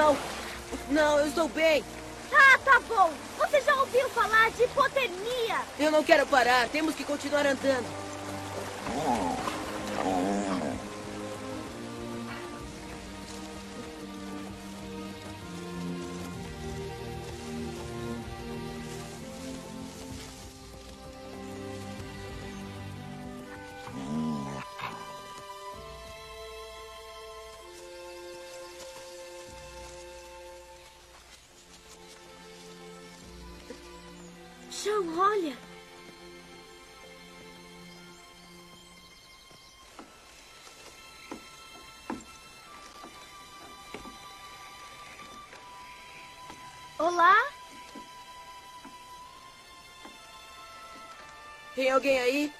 Não! Não, eu estou bem! Ah, tá bom! Você já ouviu falar de hipotermia? Eu não quero parar. Temos que continuar andando. Sean, olha. Olá? Tem alguém aí?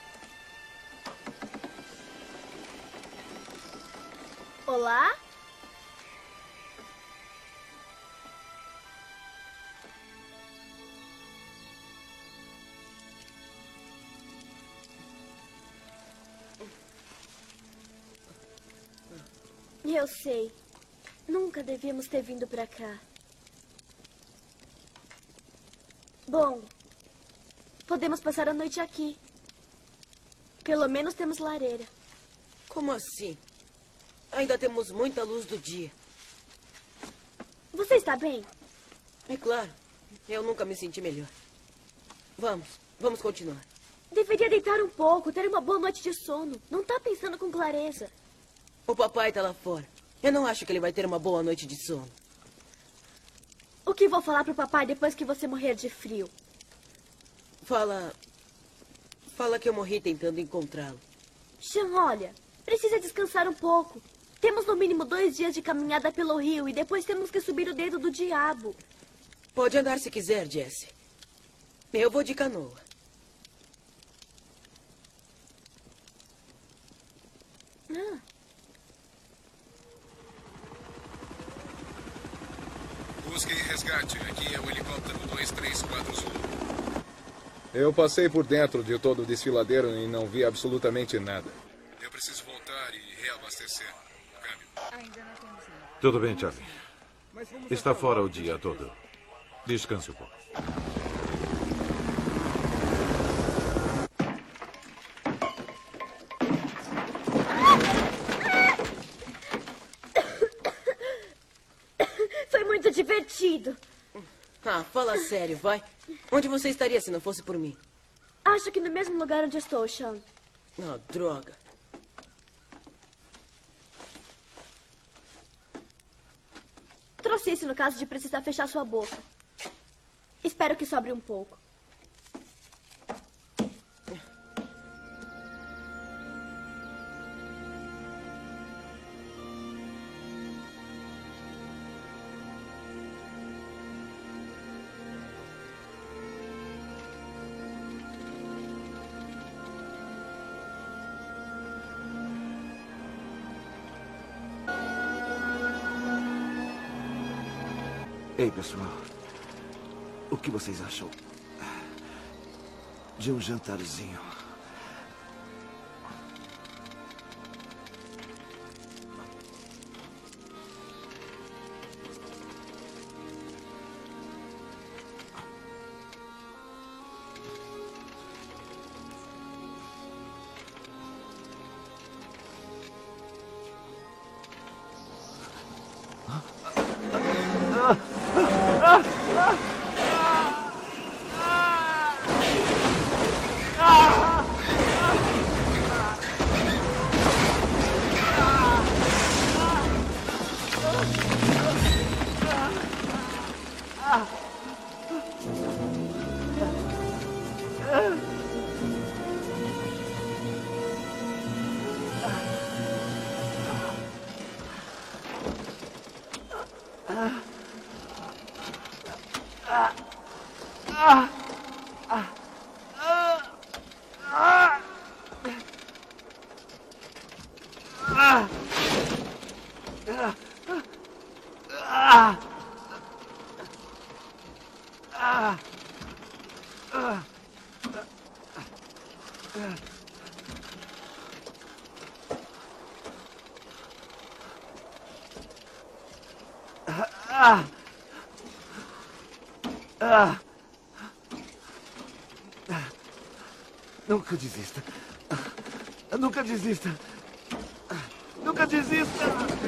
Olá? Eu sei. Nunca devíamos ter vindo pra cá. Bom, podemos passar a noite aqui. Pelo menos temos lareira. Como assim? Ainda temos muita luz do dia. Você está bem? É claro. Eu nunca me senti melhor. Vamos continuar. Deveria deitar um pouco, ter uma boa noite de sono. Não está pensando com clareza. O papai está lá fora. Eu não acho que ele vai ter uma boa noite de sono. O que vou falar pro papai depois que você morrer de frio? Fala que eu morri tentando encontrá-lo. Sean, olha, precisa descansar um pouco. Temos no mínimo 2 dias de caminhada pelo rio e depois temos que subir o dedo do diabo. Pode andar se quiser, Jesse. Eu vou de canoa. Busca e resgate. Aqui é o helicóptero 234 Zulu. Eu passei por dentro de todo o desfiladeiro e não vi absolutamente nada. Eu preciso voltar e reabastecer. Câmbio. Tudo bem, Charlie. Está fora o dia todo. Descanse um pouco. Foi muito divertido. Ah, fala sério, vai. Onde você estaria se não fosse por mim? Acho que no mesmo lugar onde estou, Sean. Ah, droga. Trouxe isso no caso de precisar fechar sua boca. Espero que sobre um pouco. Ei, pessoal. O que vocês acham de um jantarzinho? Nunca desista. Nunca desista. Nunca desista.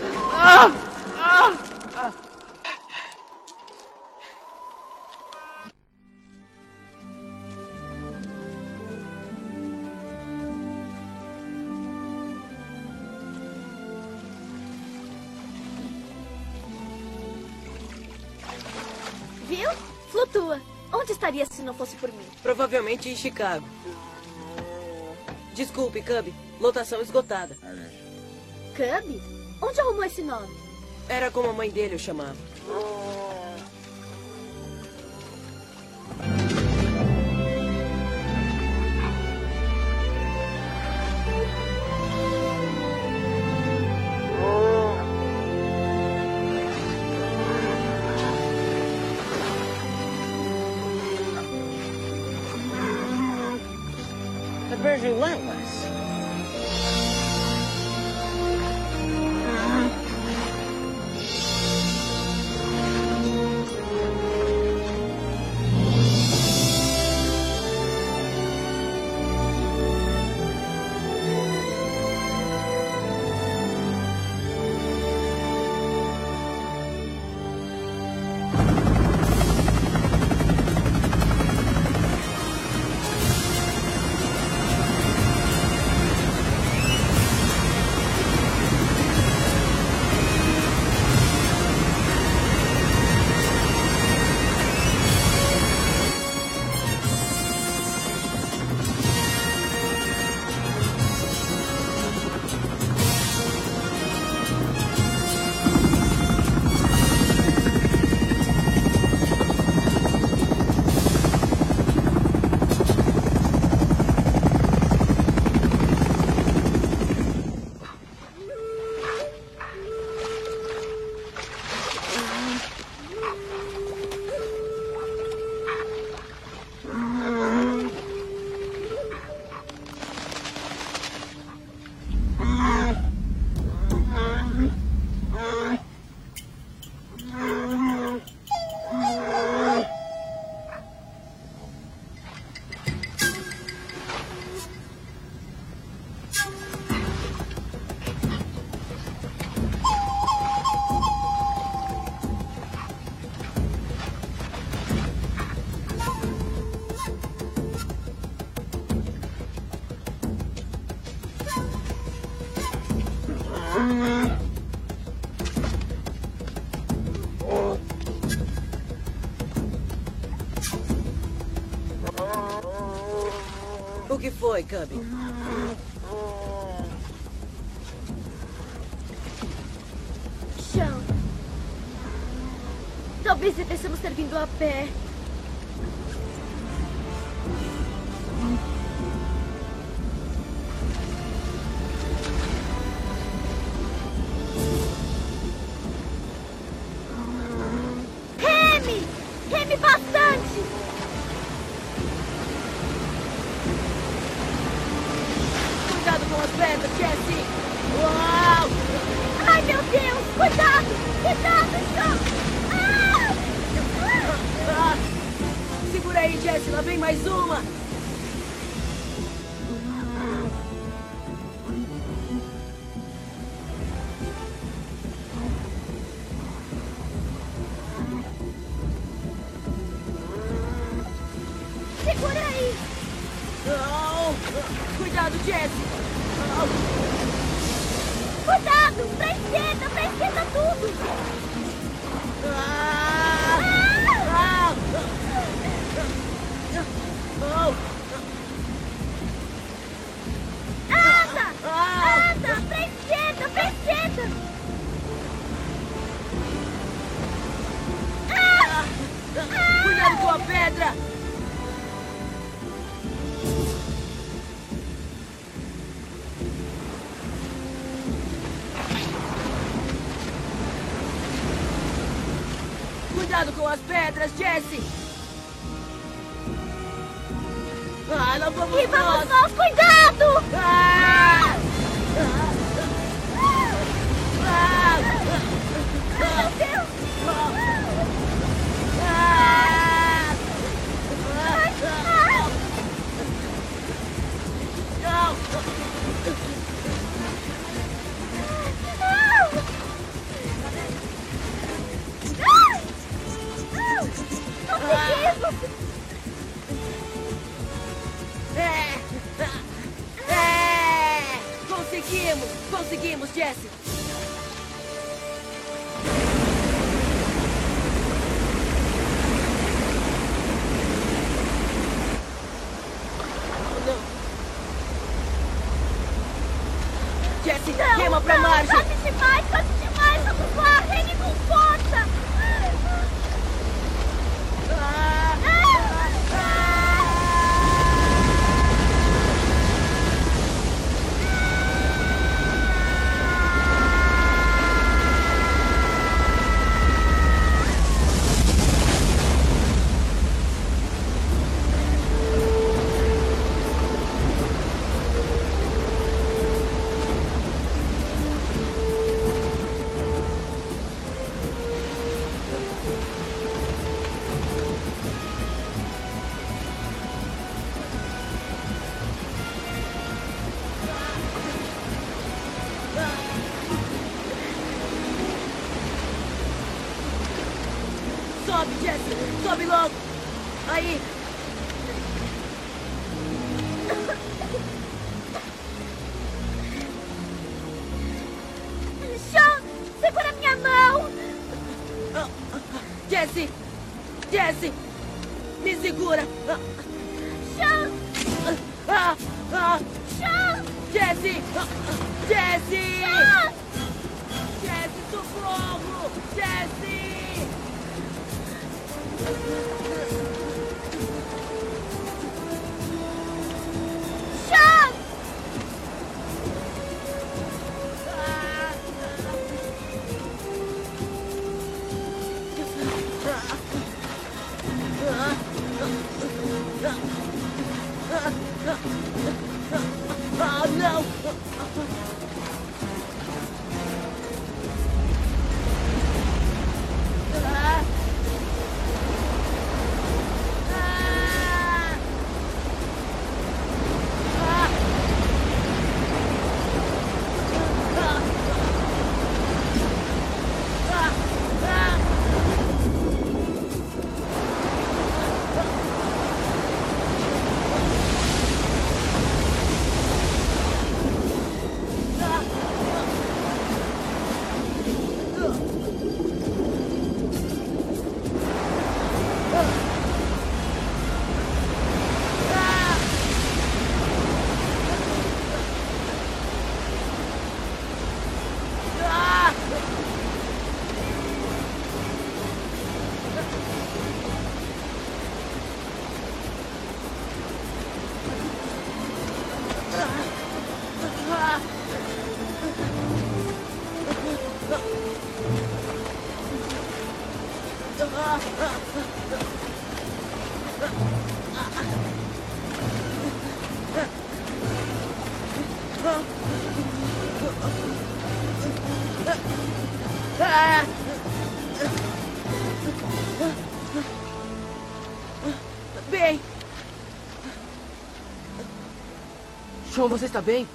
Viu? Flutua. Onde estaria se não fosse por mim? Provavelmente em Chicago. Desculpe, Cubby. Lotação esgotada. Cubby? Onde arrumou esse nome? Era como a mãe dele o chamava. The bird's relentless. O que foi, Cubby? Chão. Talvez devêssemos ter vindo a pé. Reme! Reme bastante! Cuidado com as pedras, Jesse! Uau! Ai, meu Deus! Cuidado! Cuidado, Chão! Segura aí, Jesse, lá vem mais uma! Segura aí! Cuidado, Jesse! Cuidado! Pra esquerda tudo! Anda! Anda! Pra esquerda! Cuidado com a pedra! Cuidado com as pedras, Jesse! Lá vamos E vamos nós! Cuidado! Meu Deus! Sobe, Jesse! Sobe logo! Aí! Sean, segura minha mão! Jesse! Jesse! Me segura! Sean! Sean! Jesse! Jesse! Sean! Jesse, socorro! Jesse! Sean! Ah, não! Bem. Sean, você está bem?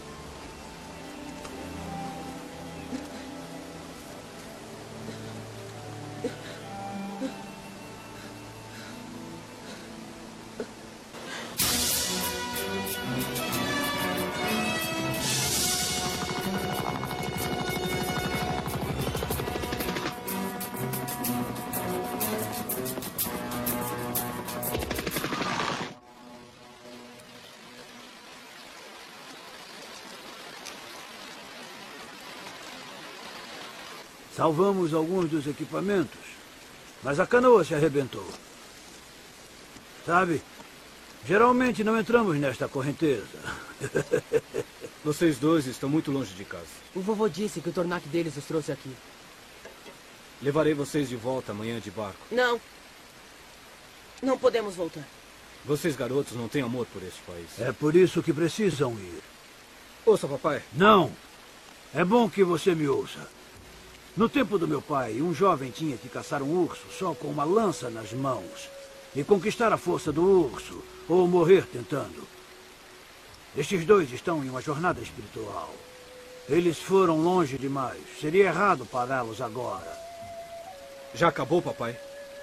Salvamos alguns dos equipamentos, mas a canoa se arrebentou. Sabe, geralmente não entramos nesta correnteza. Vocês dois estão muito longe de casa. O vovô disse que o tornac deles os trouxe aqui. Levarei vocês de volta amanhã de barco. Não. Não podemos voltar. Vocês, garotos, não têm amor por este país. É por isso que precisam ir. Ouça, papai. Não. É bom que você me ouça. No tempo do meu pai, um jovem tinha que caçar um urso só com uma lança nas mãos e conquistar a força do urso, ou morrer tentando. Estes dois estão em uma jornada espiritual. Eles foram longe demais. Seria errado pará-los agora. Já acabou, papai?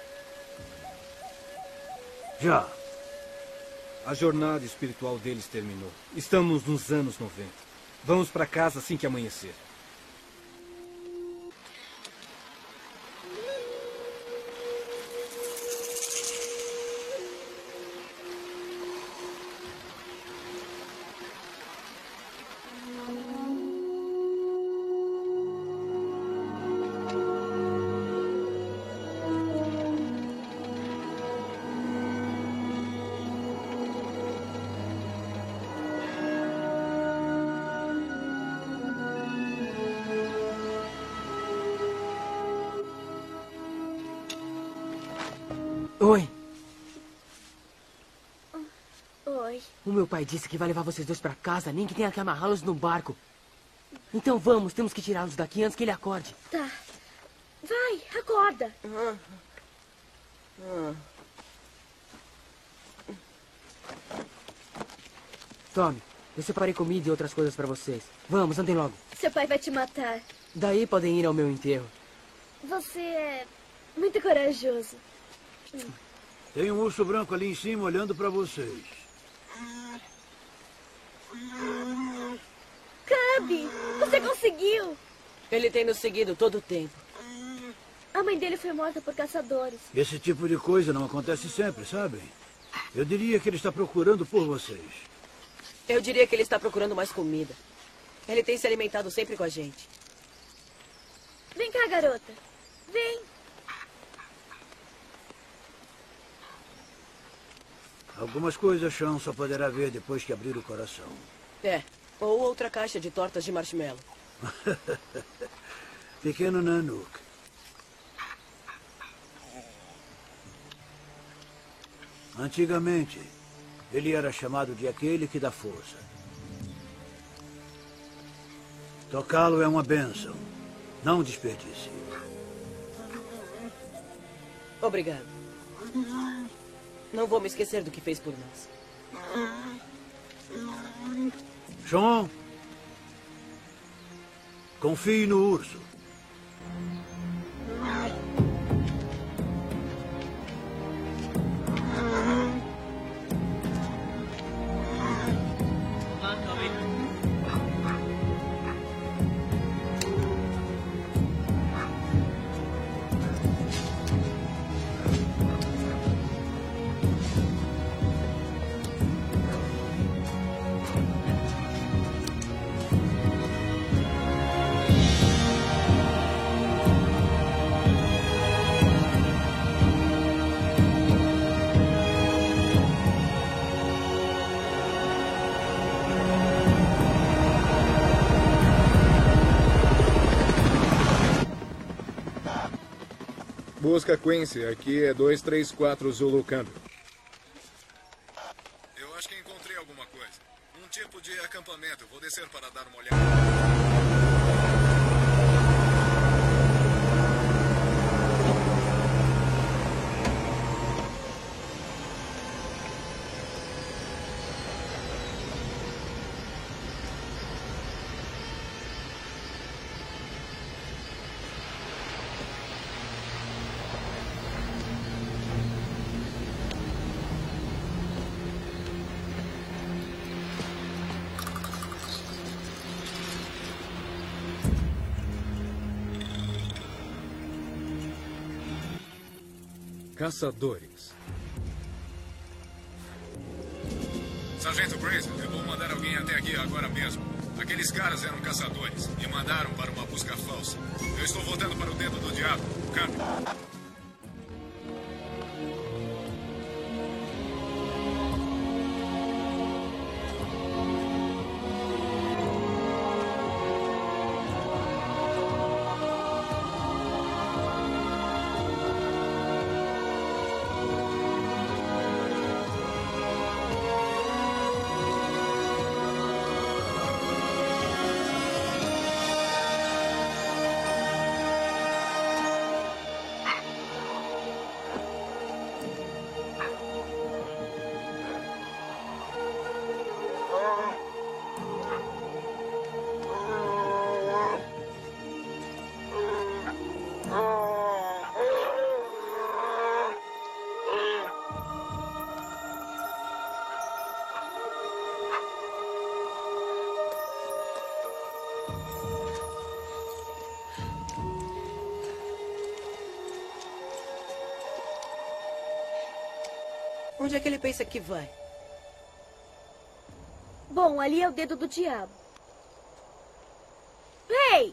Já. A jornada espiritual deles terminou. Estamos nos anos 90. Vamos para casa assim que amanhecer. Oi. Oi. O meu pai disse que vai levar vocês dois pra casa, nem que tenha que amarrá-los no barco. Então vamos, temos que tirá-los daqui antes que ele acorde. Tá. Vai, acorda. Tome, eu separei comida e outras coisas pra vocês. Vamos, andem logo. Seu pai vai te matar. Daí podem ir ao meu enterro. Você é muito corajoso. Tem um urso branco ali em cima olhando para vocês. Cubby, você conseguiu! Ele tem nos seguido todo o tempo. A mãe dele foi morta por caçadores. Esse tipo de coisa não acontece sempre, sabem? Eu diria que ele está procurando por vocês. Eu diria que ele está procurando mais comida. Ele tem se alimentado sempre com a gente. Vem cá, garota. Vem. Algumas coisas Sean só poderá ver depois que abrir o coração. É, ou outra caixa de tortas de marshmallow. Pequeno Nanook. Antigamente, ele era chamado de aquele que dá força. Tocá-lo é uma bênção. Não desperdice. Obrigado. Não vou me esquecer do que fez por nós. Sean, confie no urso. Busca Quincy, aqui é 234 Zulu Câmbio. Eu acho que encontrei alguma coisa. Um tipo de acampamento. Vou descer para dar uma olhada. Caçadores. Sargento Grace, eu vou mandar alguém até aqui agora mesmo. Aqueles caras eram caçadores e mandaram para uma busca falsa. Eu estou voltando para o dedo do diabo. Câmbio. Onde é que ele pensa que vai? Bom, ali é o dedo do diabo. Ei!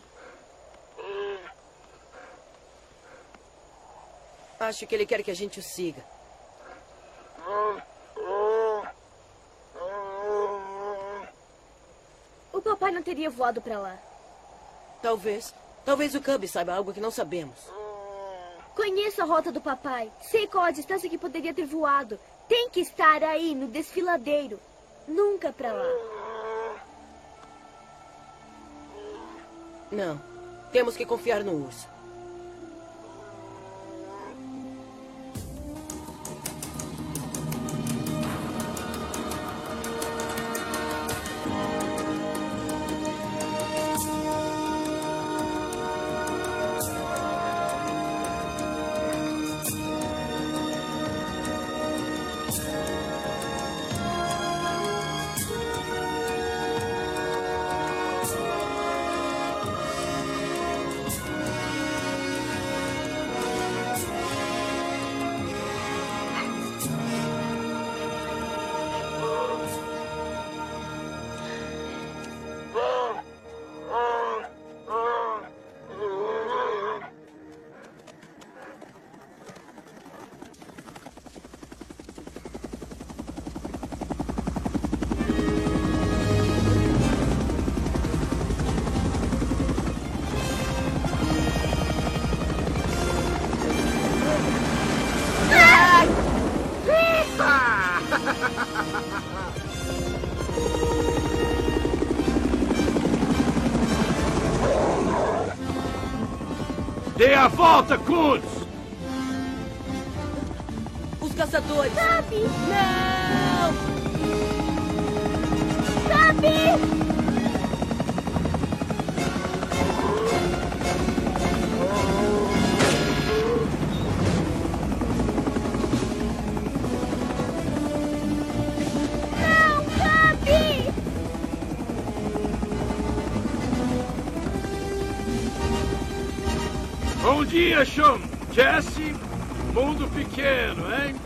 Acho que ele quer que a gente o siga. O papai não teria voado pra lá. Talvez. Talvez o Cubby saiba algo que não sabemos. Conheço a rota do papai. Sei qual a distância que poderia ter voado. Tem que estar aí, no desfiladeiro. Nunca pra lá. Não. Temos que confiar no urso. Dê a volta, Kuntz! Os caçadores! Sabe! Não! Sabe! Bom dia, Sean. Jesse, mundo pequeno, hein?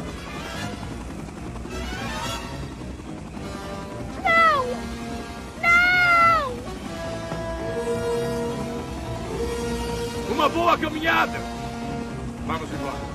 Não! Não! Uma boa caminhada. Vamos embora.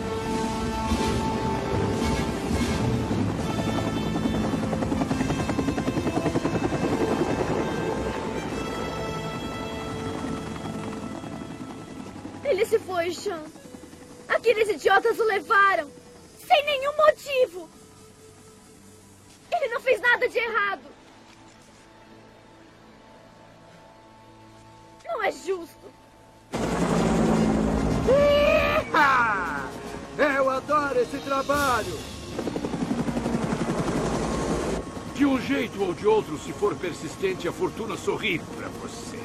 Ele se foi, Sean. Aqueles idiotas o levaram. Sem nenhum motivo. Ele não fez nada de errado. Não é justo. Eu adoro esse trabalho. De um jeito ou de outro, se for persistente, a fortuna sorri pra você.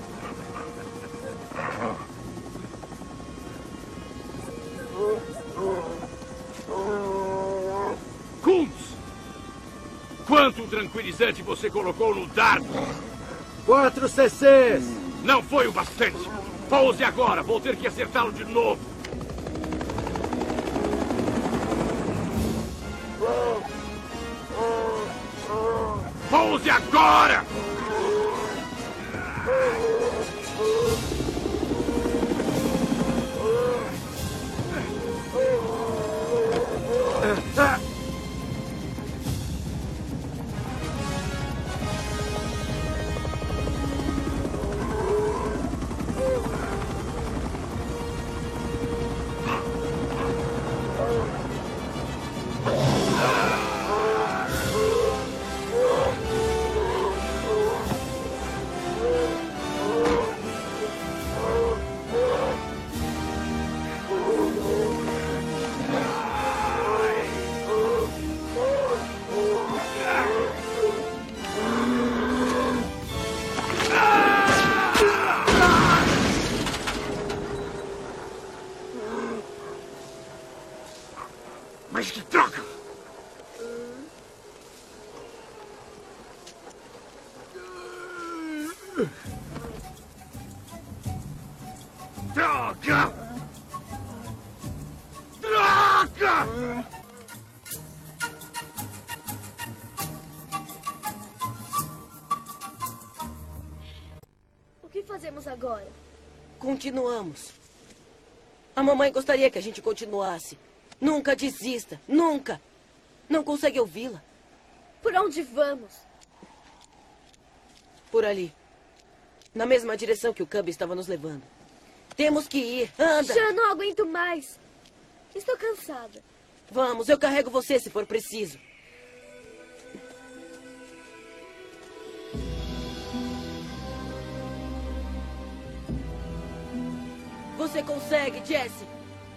Kuntz! Quanto tranquilizante você colocou no dardo? 4 CCs! Não foi o bastante. Pouse agora, vou ter que acertá-lo de novo. Pouse agora! Mas que droga! Droga! Droga! O que fazemos agora? Continuamos. A mamãe gostaria que a gente continuasse. Nunca desista. Nunca. Não consegue ouvi-la. Por onde vamos? Por ali. Na mesma direção que o Cub estava nos levando. Temos que ir. Anda. Já não aguento mais. Estou cansada. Vamos, eu carrego você se for preciso. Você consegue, Jesse.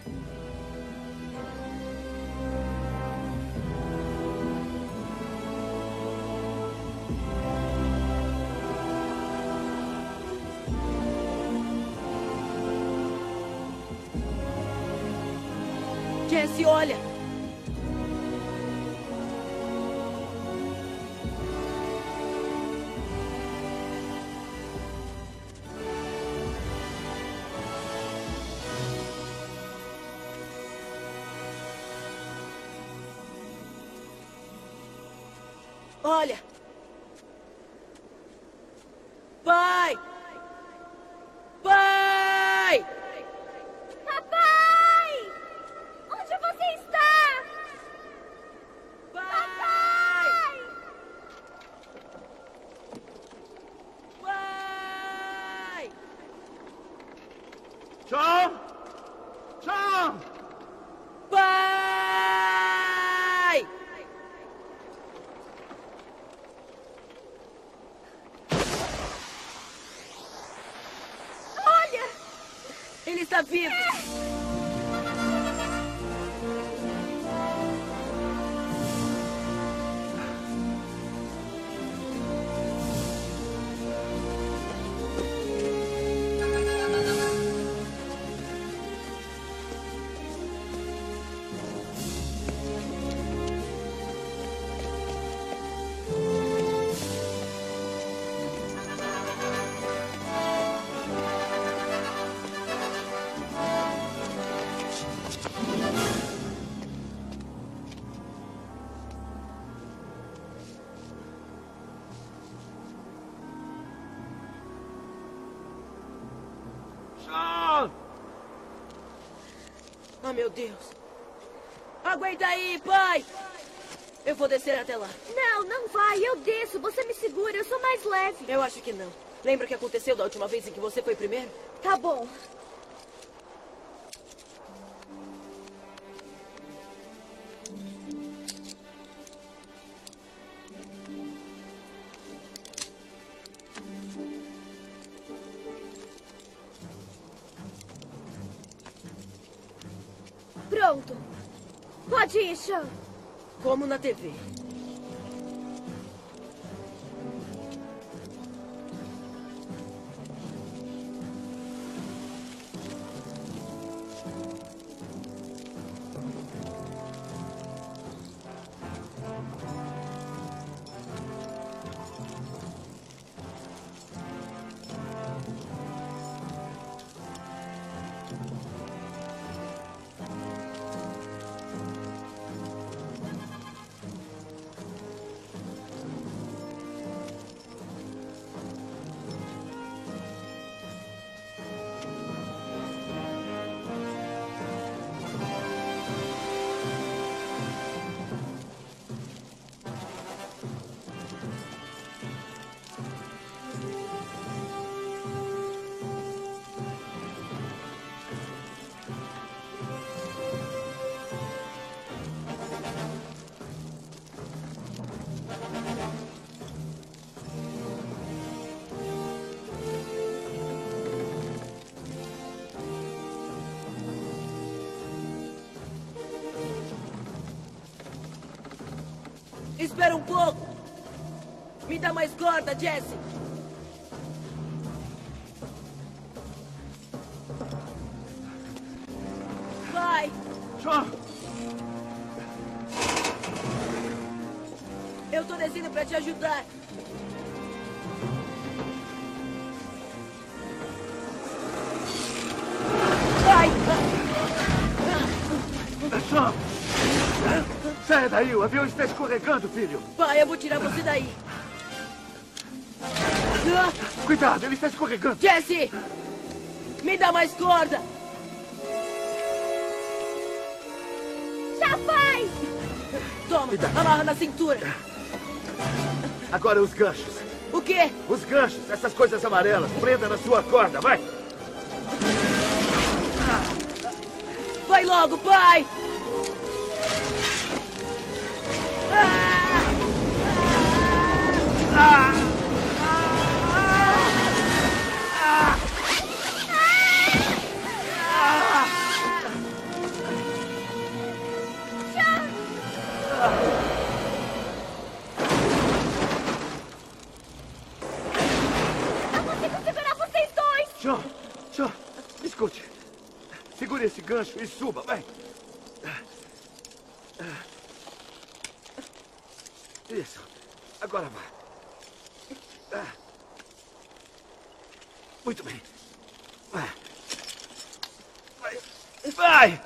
Jesse, olha! Olha! Pai! Pai! Papai! Onde você está? Papai! Pai! Sean! Sean! Pai! Ele está vivo! Oh, meu Deus. Aguenta aí, pai! Eu vou descer até lá. Não, não vai. Eu desço. Você me segura. Eu sou mais leve. Eu acho que não. Lembra o que aconteceu da última vez em que você foi primeiro? Tá bom. Pronto. Pode ir, Sean. Como na TV. Espera um pouco. Me dá mais corda, Jesse. Vai. Sean! Eu tô descendo pra te ajudar. Vai. Sean! Saia daí, o avião está escorregando, filho. Pai, eu vou tirar você daí. Cuidado, ele está escorregando. Jesse! Me dá mais corda. Já vai! Toma, amarra na cintura. Agora os ganchos. O quê? Os ganchos, essas coisas amarelas. Prenda na sua corda, vai. Vai logo, pai! Eu consigo segurar vocês dois! Sean, escute. Segure esse gancho e suba, vai. Isso. Agora vai. Muito bem. Vai. Vai!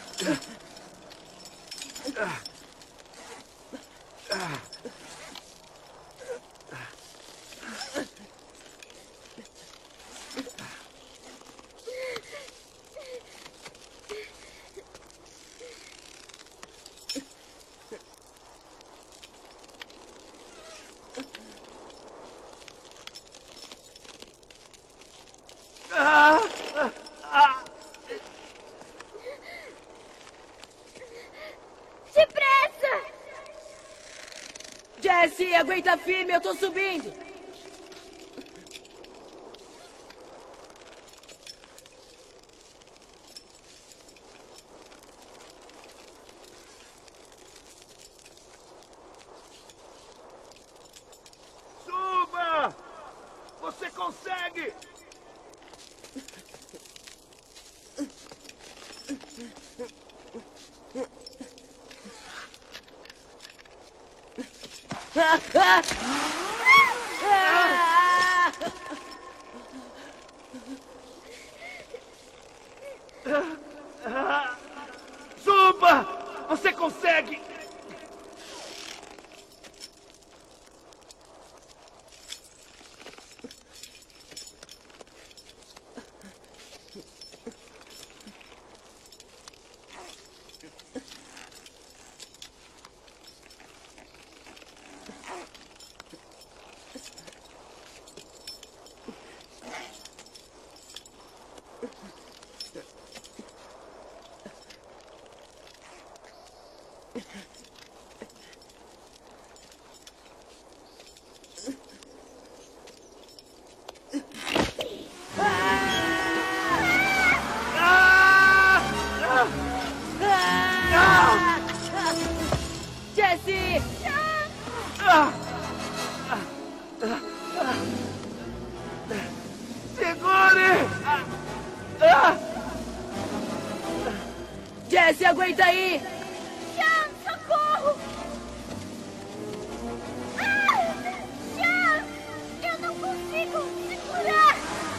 Depressa! Jesse, aguenta firme, eu tô subindo. Tá. Suba! Você consegue! Jesse! Segure! Jesse, aguenta aí! Sean, socorro! Sean! Eu não consigo segurar!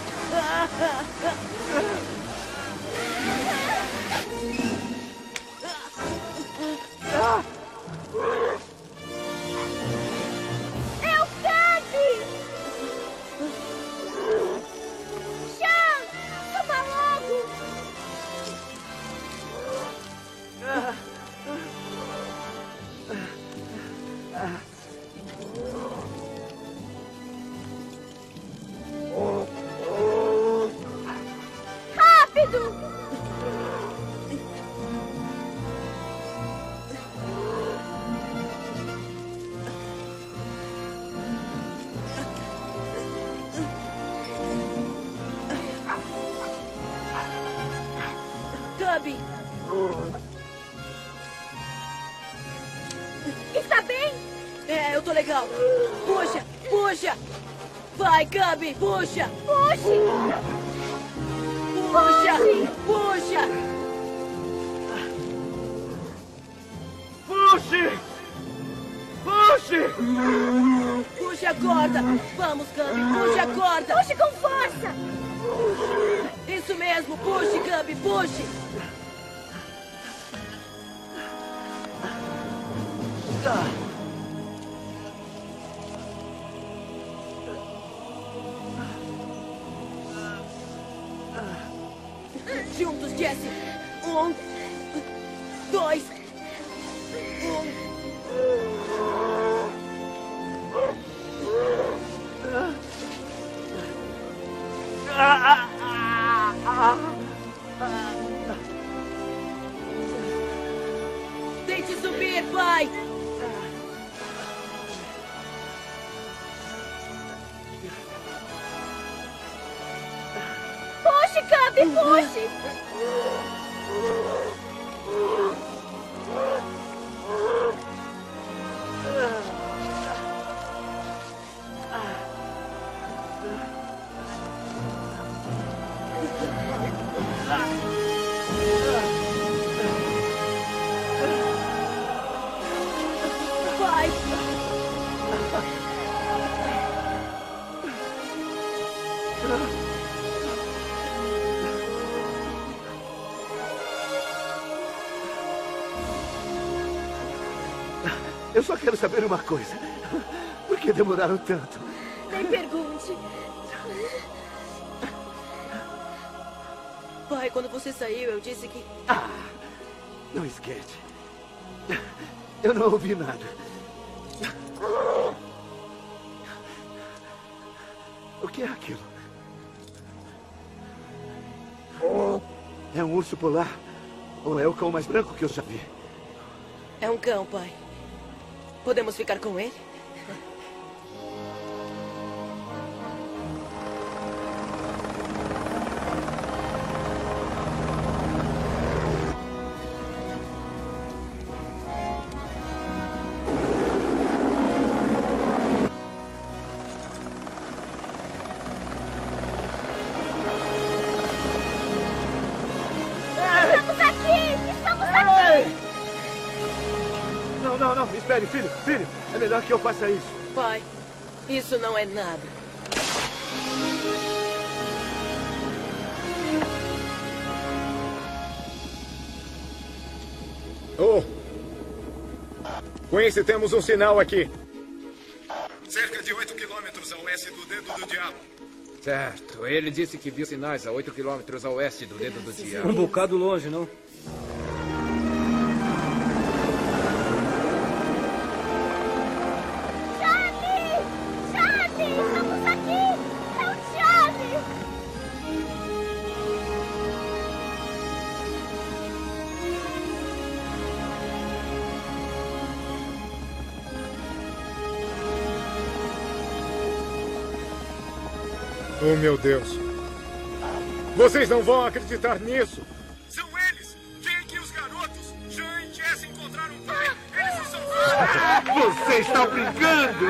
É o Gabi! Sean, toma logo! Rápido! Gabi! Está bem? É, eu tô legal. Puxa, puxa! Vai, Gabi, puxa! Puxe! Puxa! Puxa! Puxe! Puxe! Puxa a corda! Vamos, Gabi, puxa a corda! Puxe com força! Isso mesmo, puxe, Gabi, puxe! Juntos, Jesse! 1, 2, 1. Tente subir, vai! Puxe, Gabi, puxe! Vai! Eu só quero saber uma coisa. Por que demoraram tanto? Nem pergunte. Pai, quando você saiu, eu disse que... Não esquece. Eu não ouvi nada. O que é aquilo? É um urso polar? Ou é o cão mais branco que eu já vi? É um cão, pai. Podemos ficar com ele? Estamos aqui! Estamos aqui! Não Não. Espere, filho. É melhor que eu faça isso. Pai, isso não é nada. Quincy, temos um sinal aqui. Cerca de 8 quilômetros a oeste do Dedo do Diabo. Certo. Ele disse que viu sinais a 8 quilômetros a oeste do Dedo do Diabo. Um bocado longe, não? Charlie! Vamos aqui! É o Charlie! Oh, meu Deus. Vocês não vão acreditar nisso. São eles! Jake e os garotos! Jean e Jess encontraram o pai! Eles são... Você está brincando?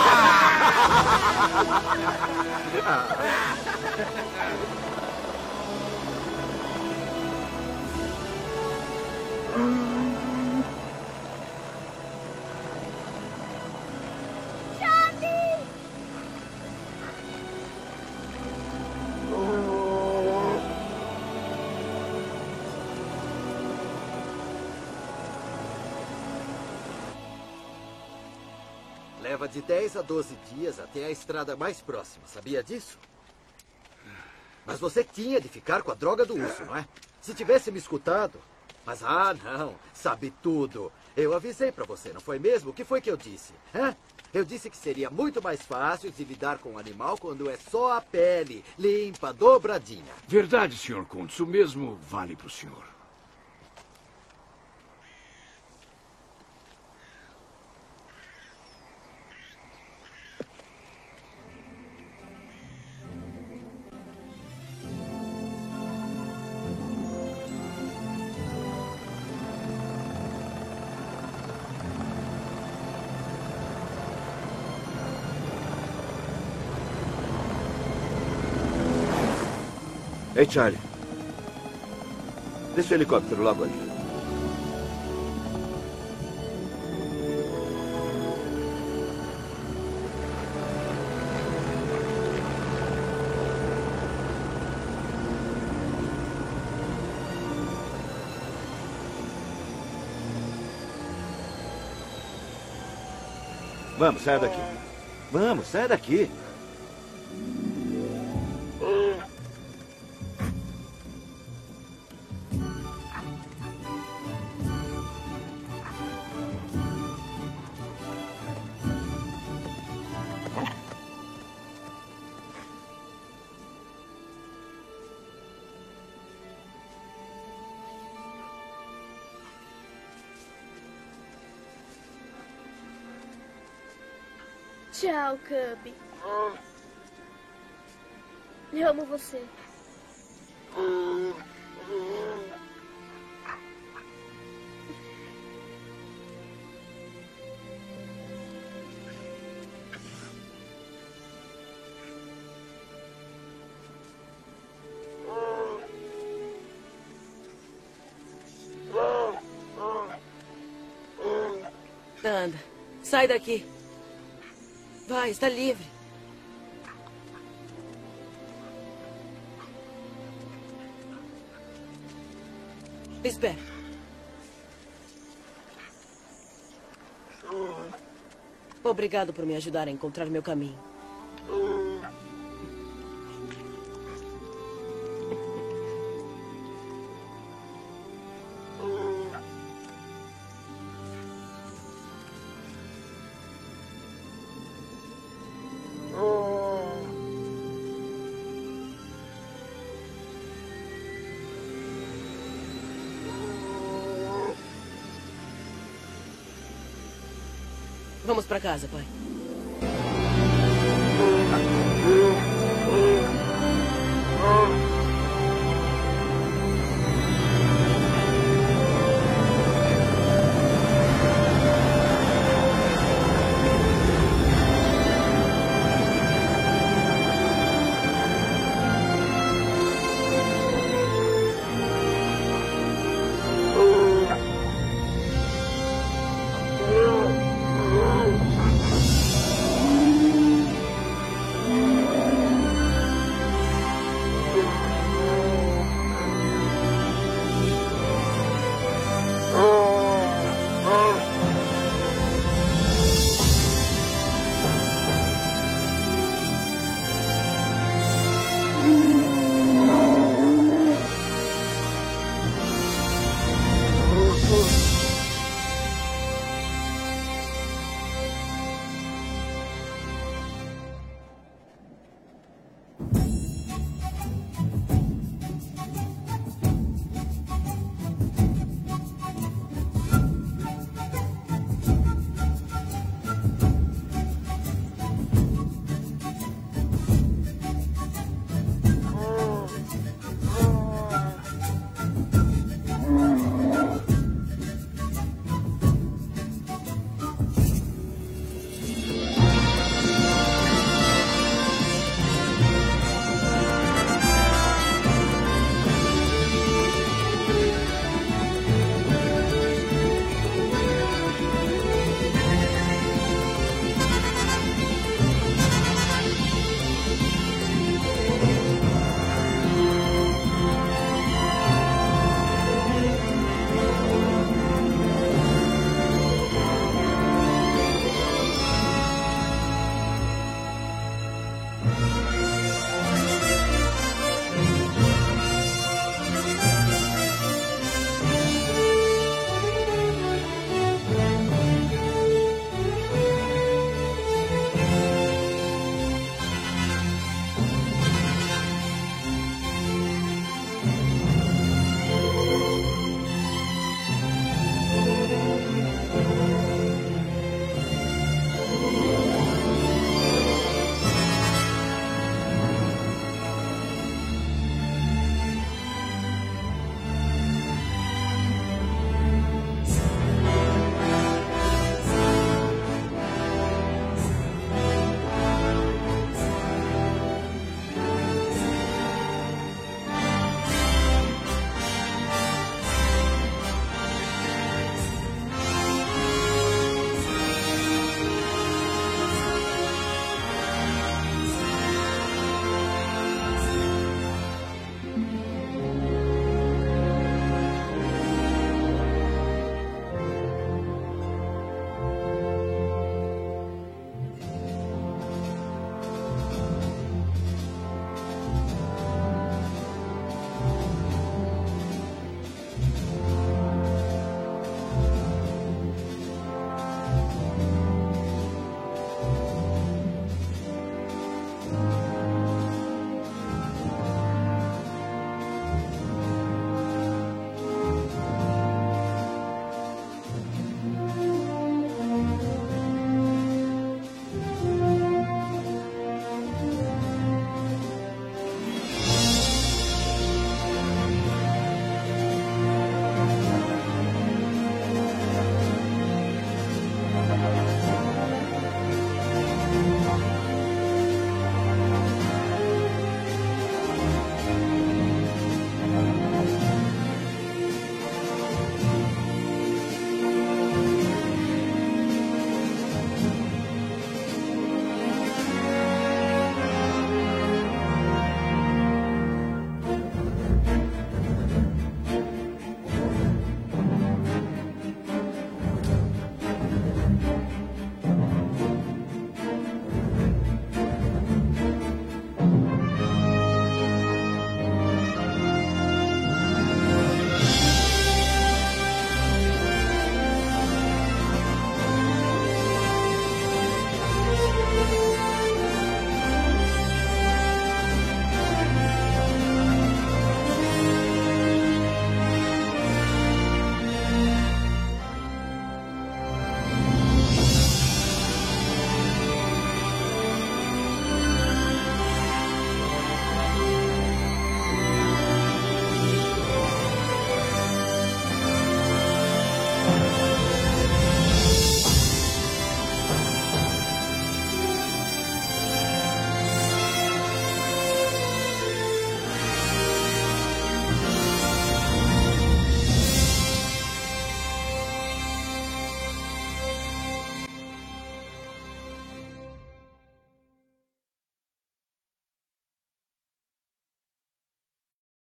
Leva de 10 a 12 dias até a estrada mais próxima. Sabia disso? Mas você tinha de ficar com a droga do urso, não é? Se tivesse me escutado... Mas, não. Sabe tudo. Eu avisei pra você, não foi mesmo? O que foi que eu disse? Hã? Eu disse que seria muito mais fácil de lidar com o animal quando é só a pele, limpa, dobradinha. Verdade, Sr. Kuntz. O mesmo vale pro senhor. Ei, Charlie. Deixa o helicóptero logo ali. Vamos, sai daqui. Vamos, sai daqui. Tchau, Cubby. Eu amo você. Anda, sai daqui. Vai, está livre. Espera. Obrigado por me ajudar a encontrar meu caminho. Vamos para casa, pai.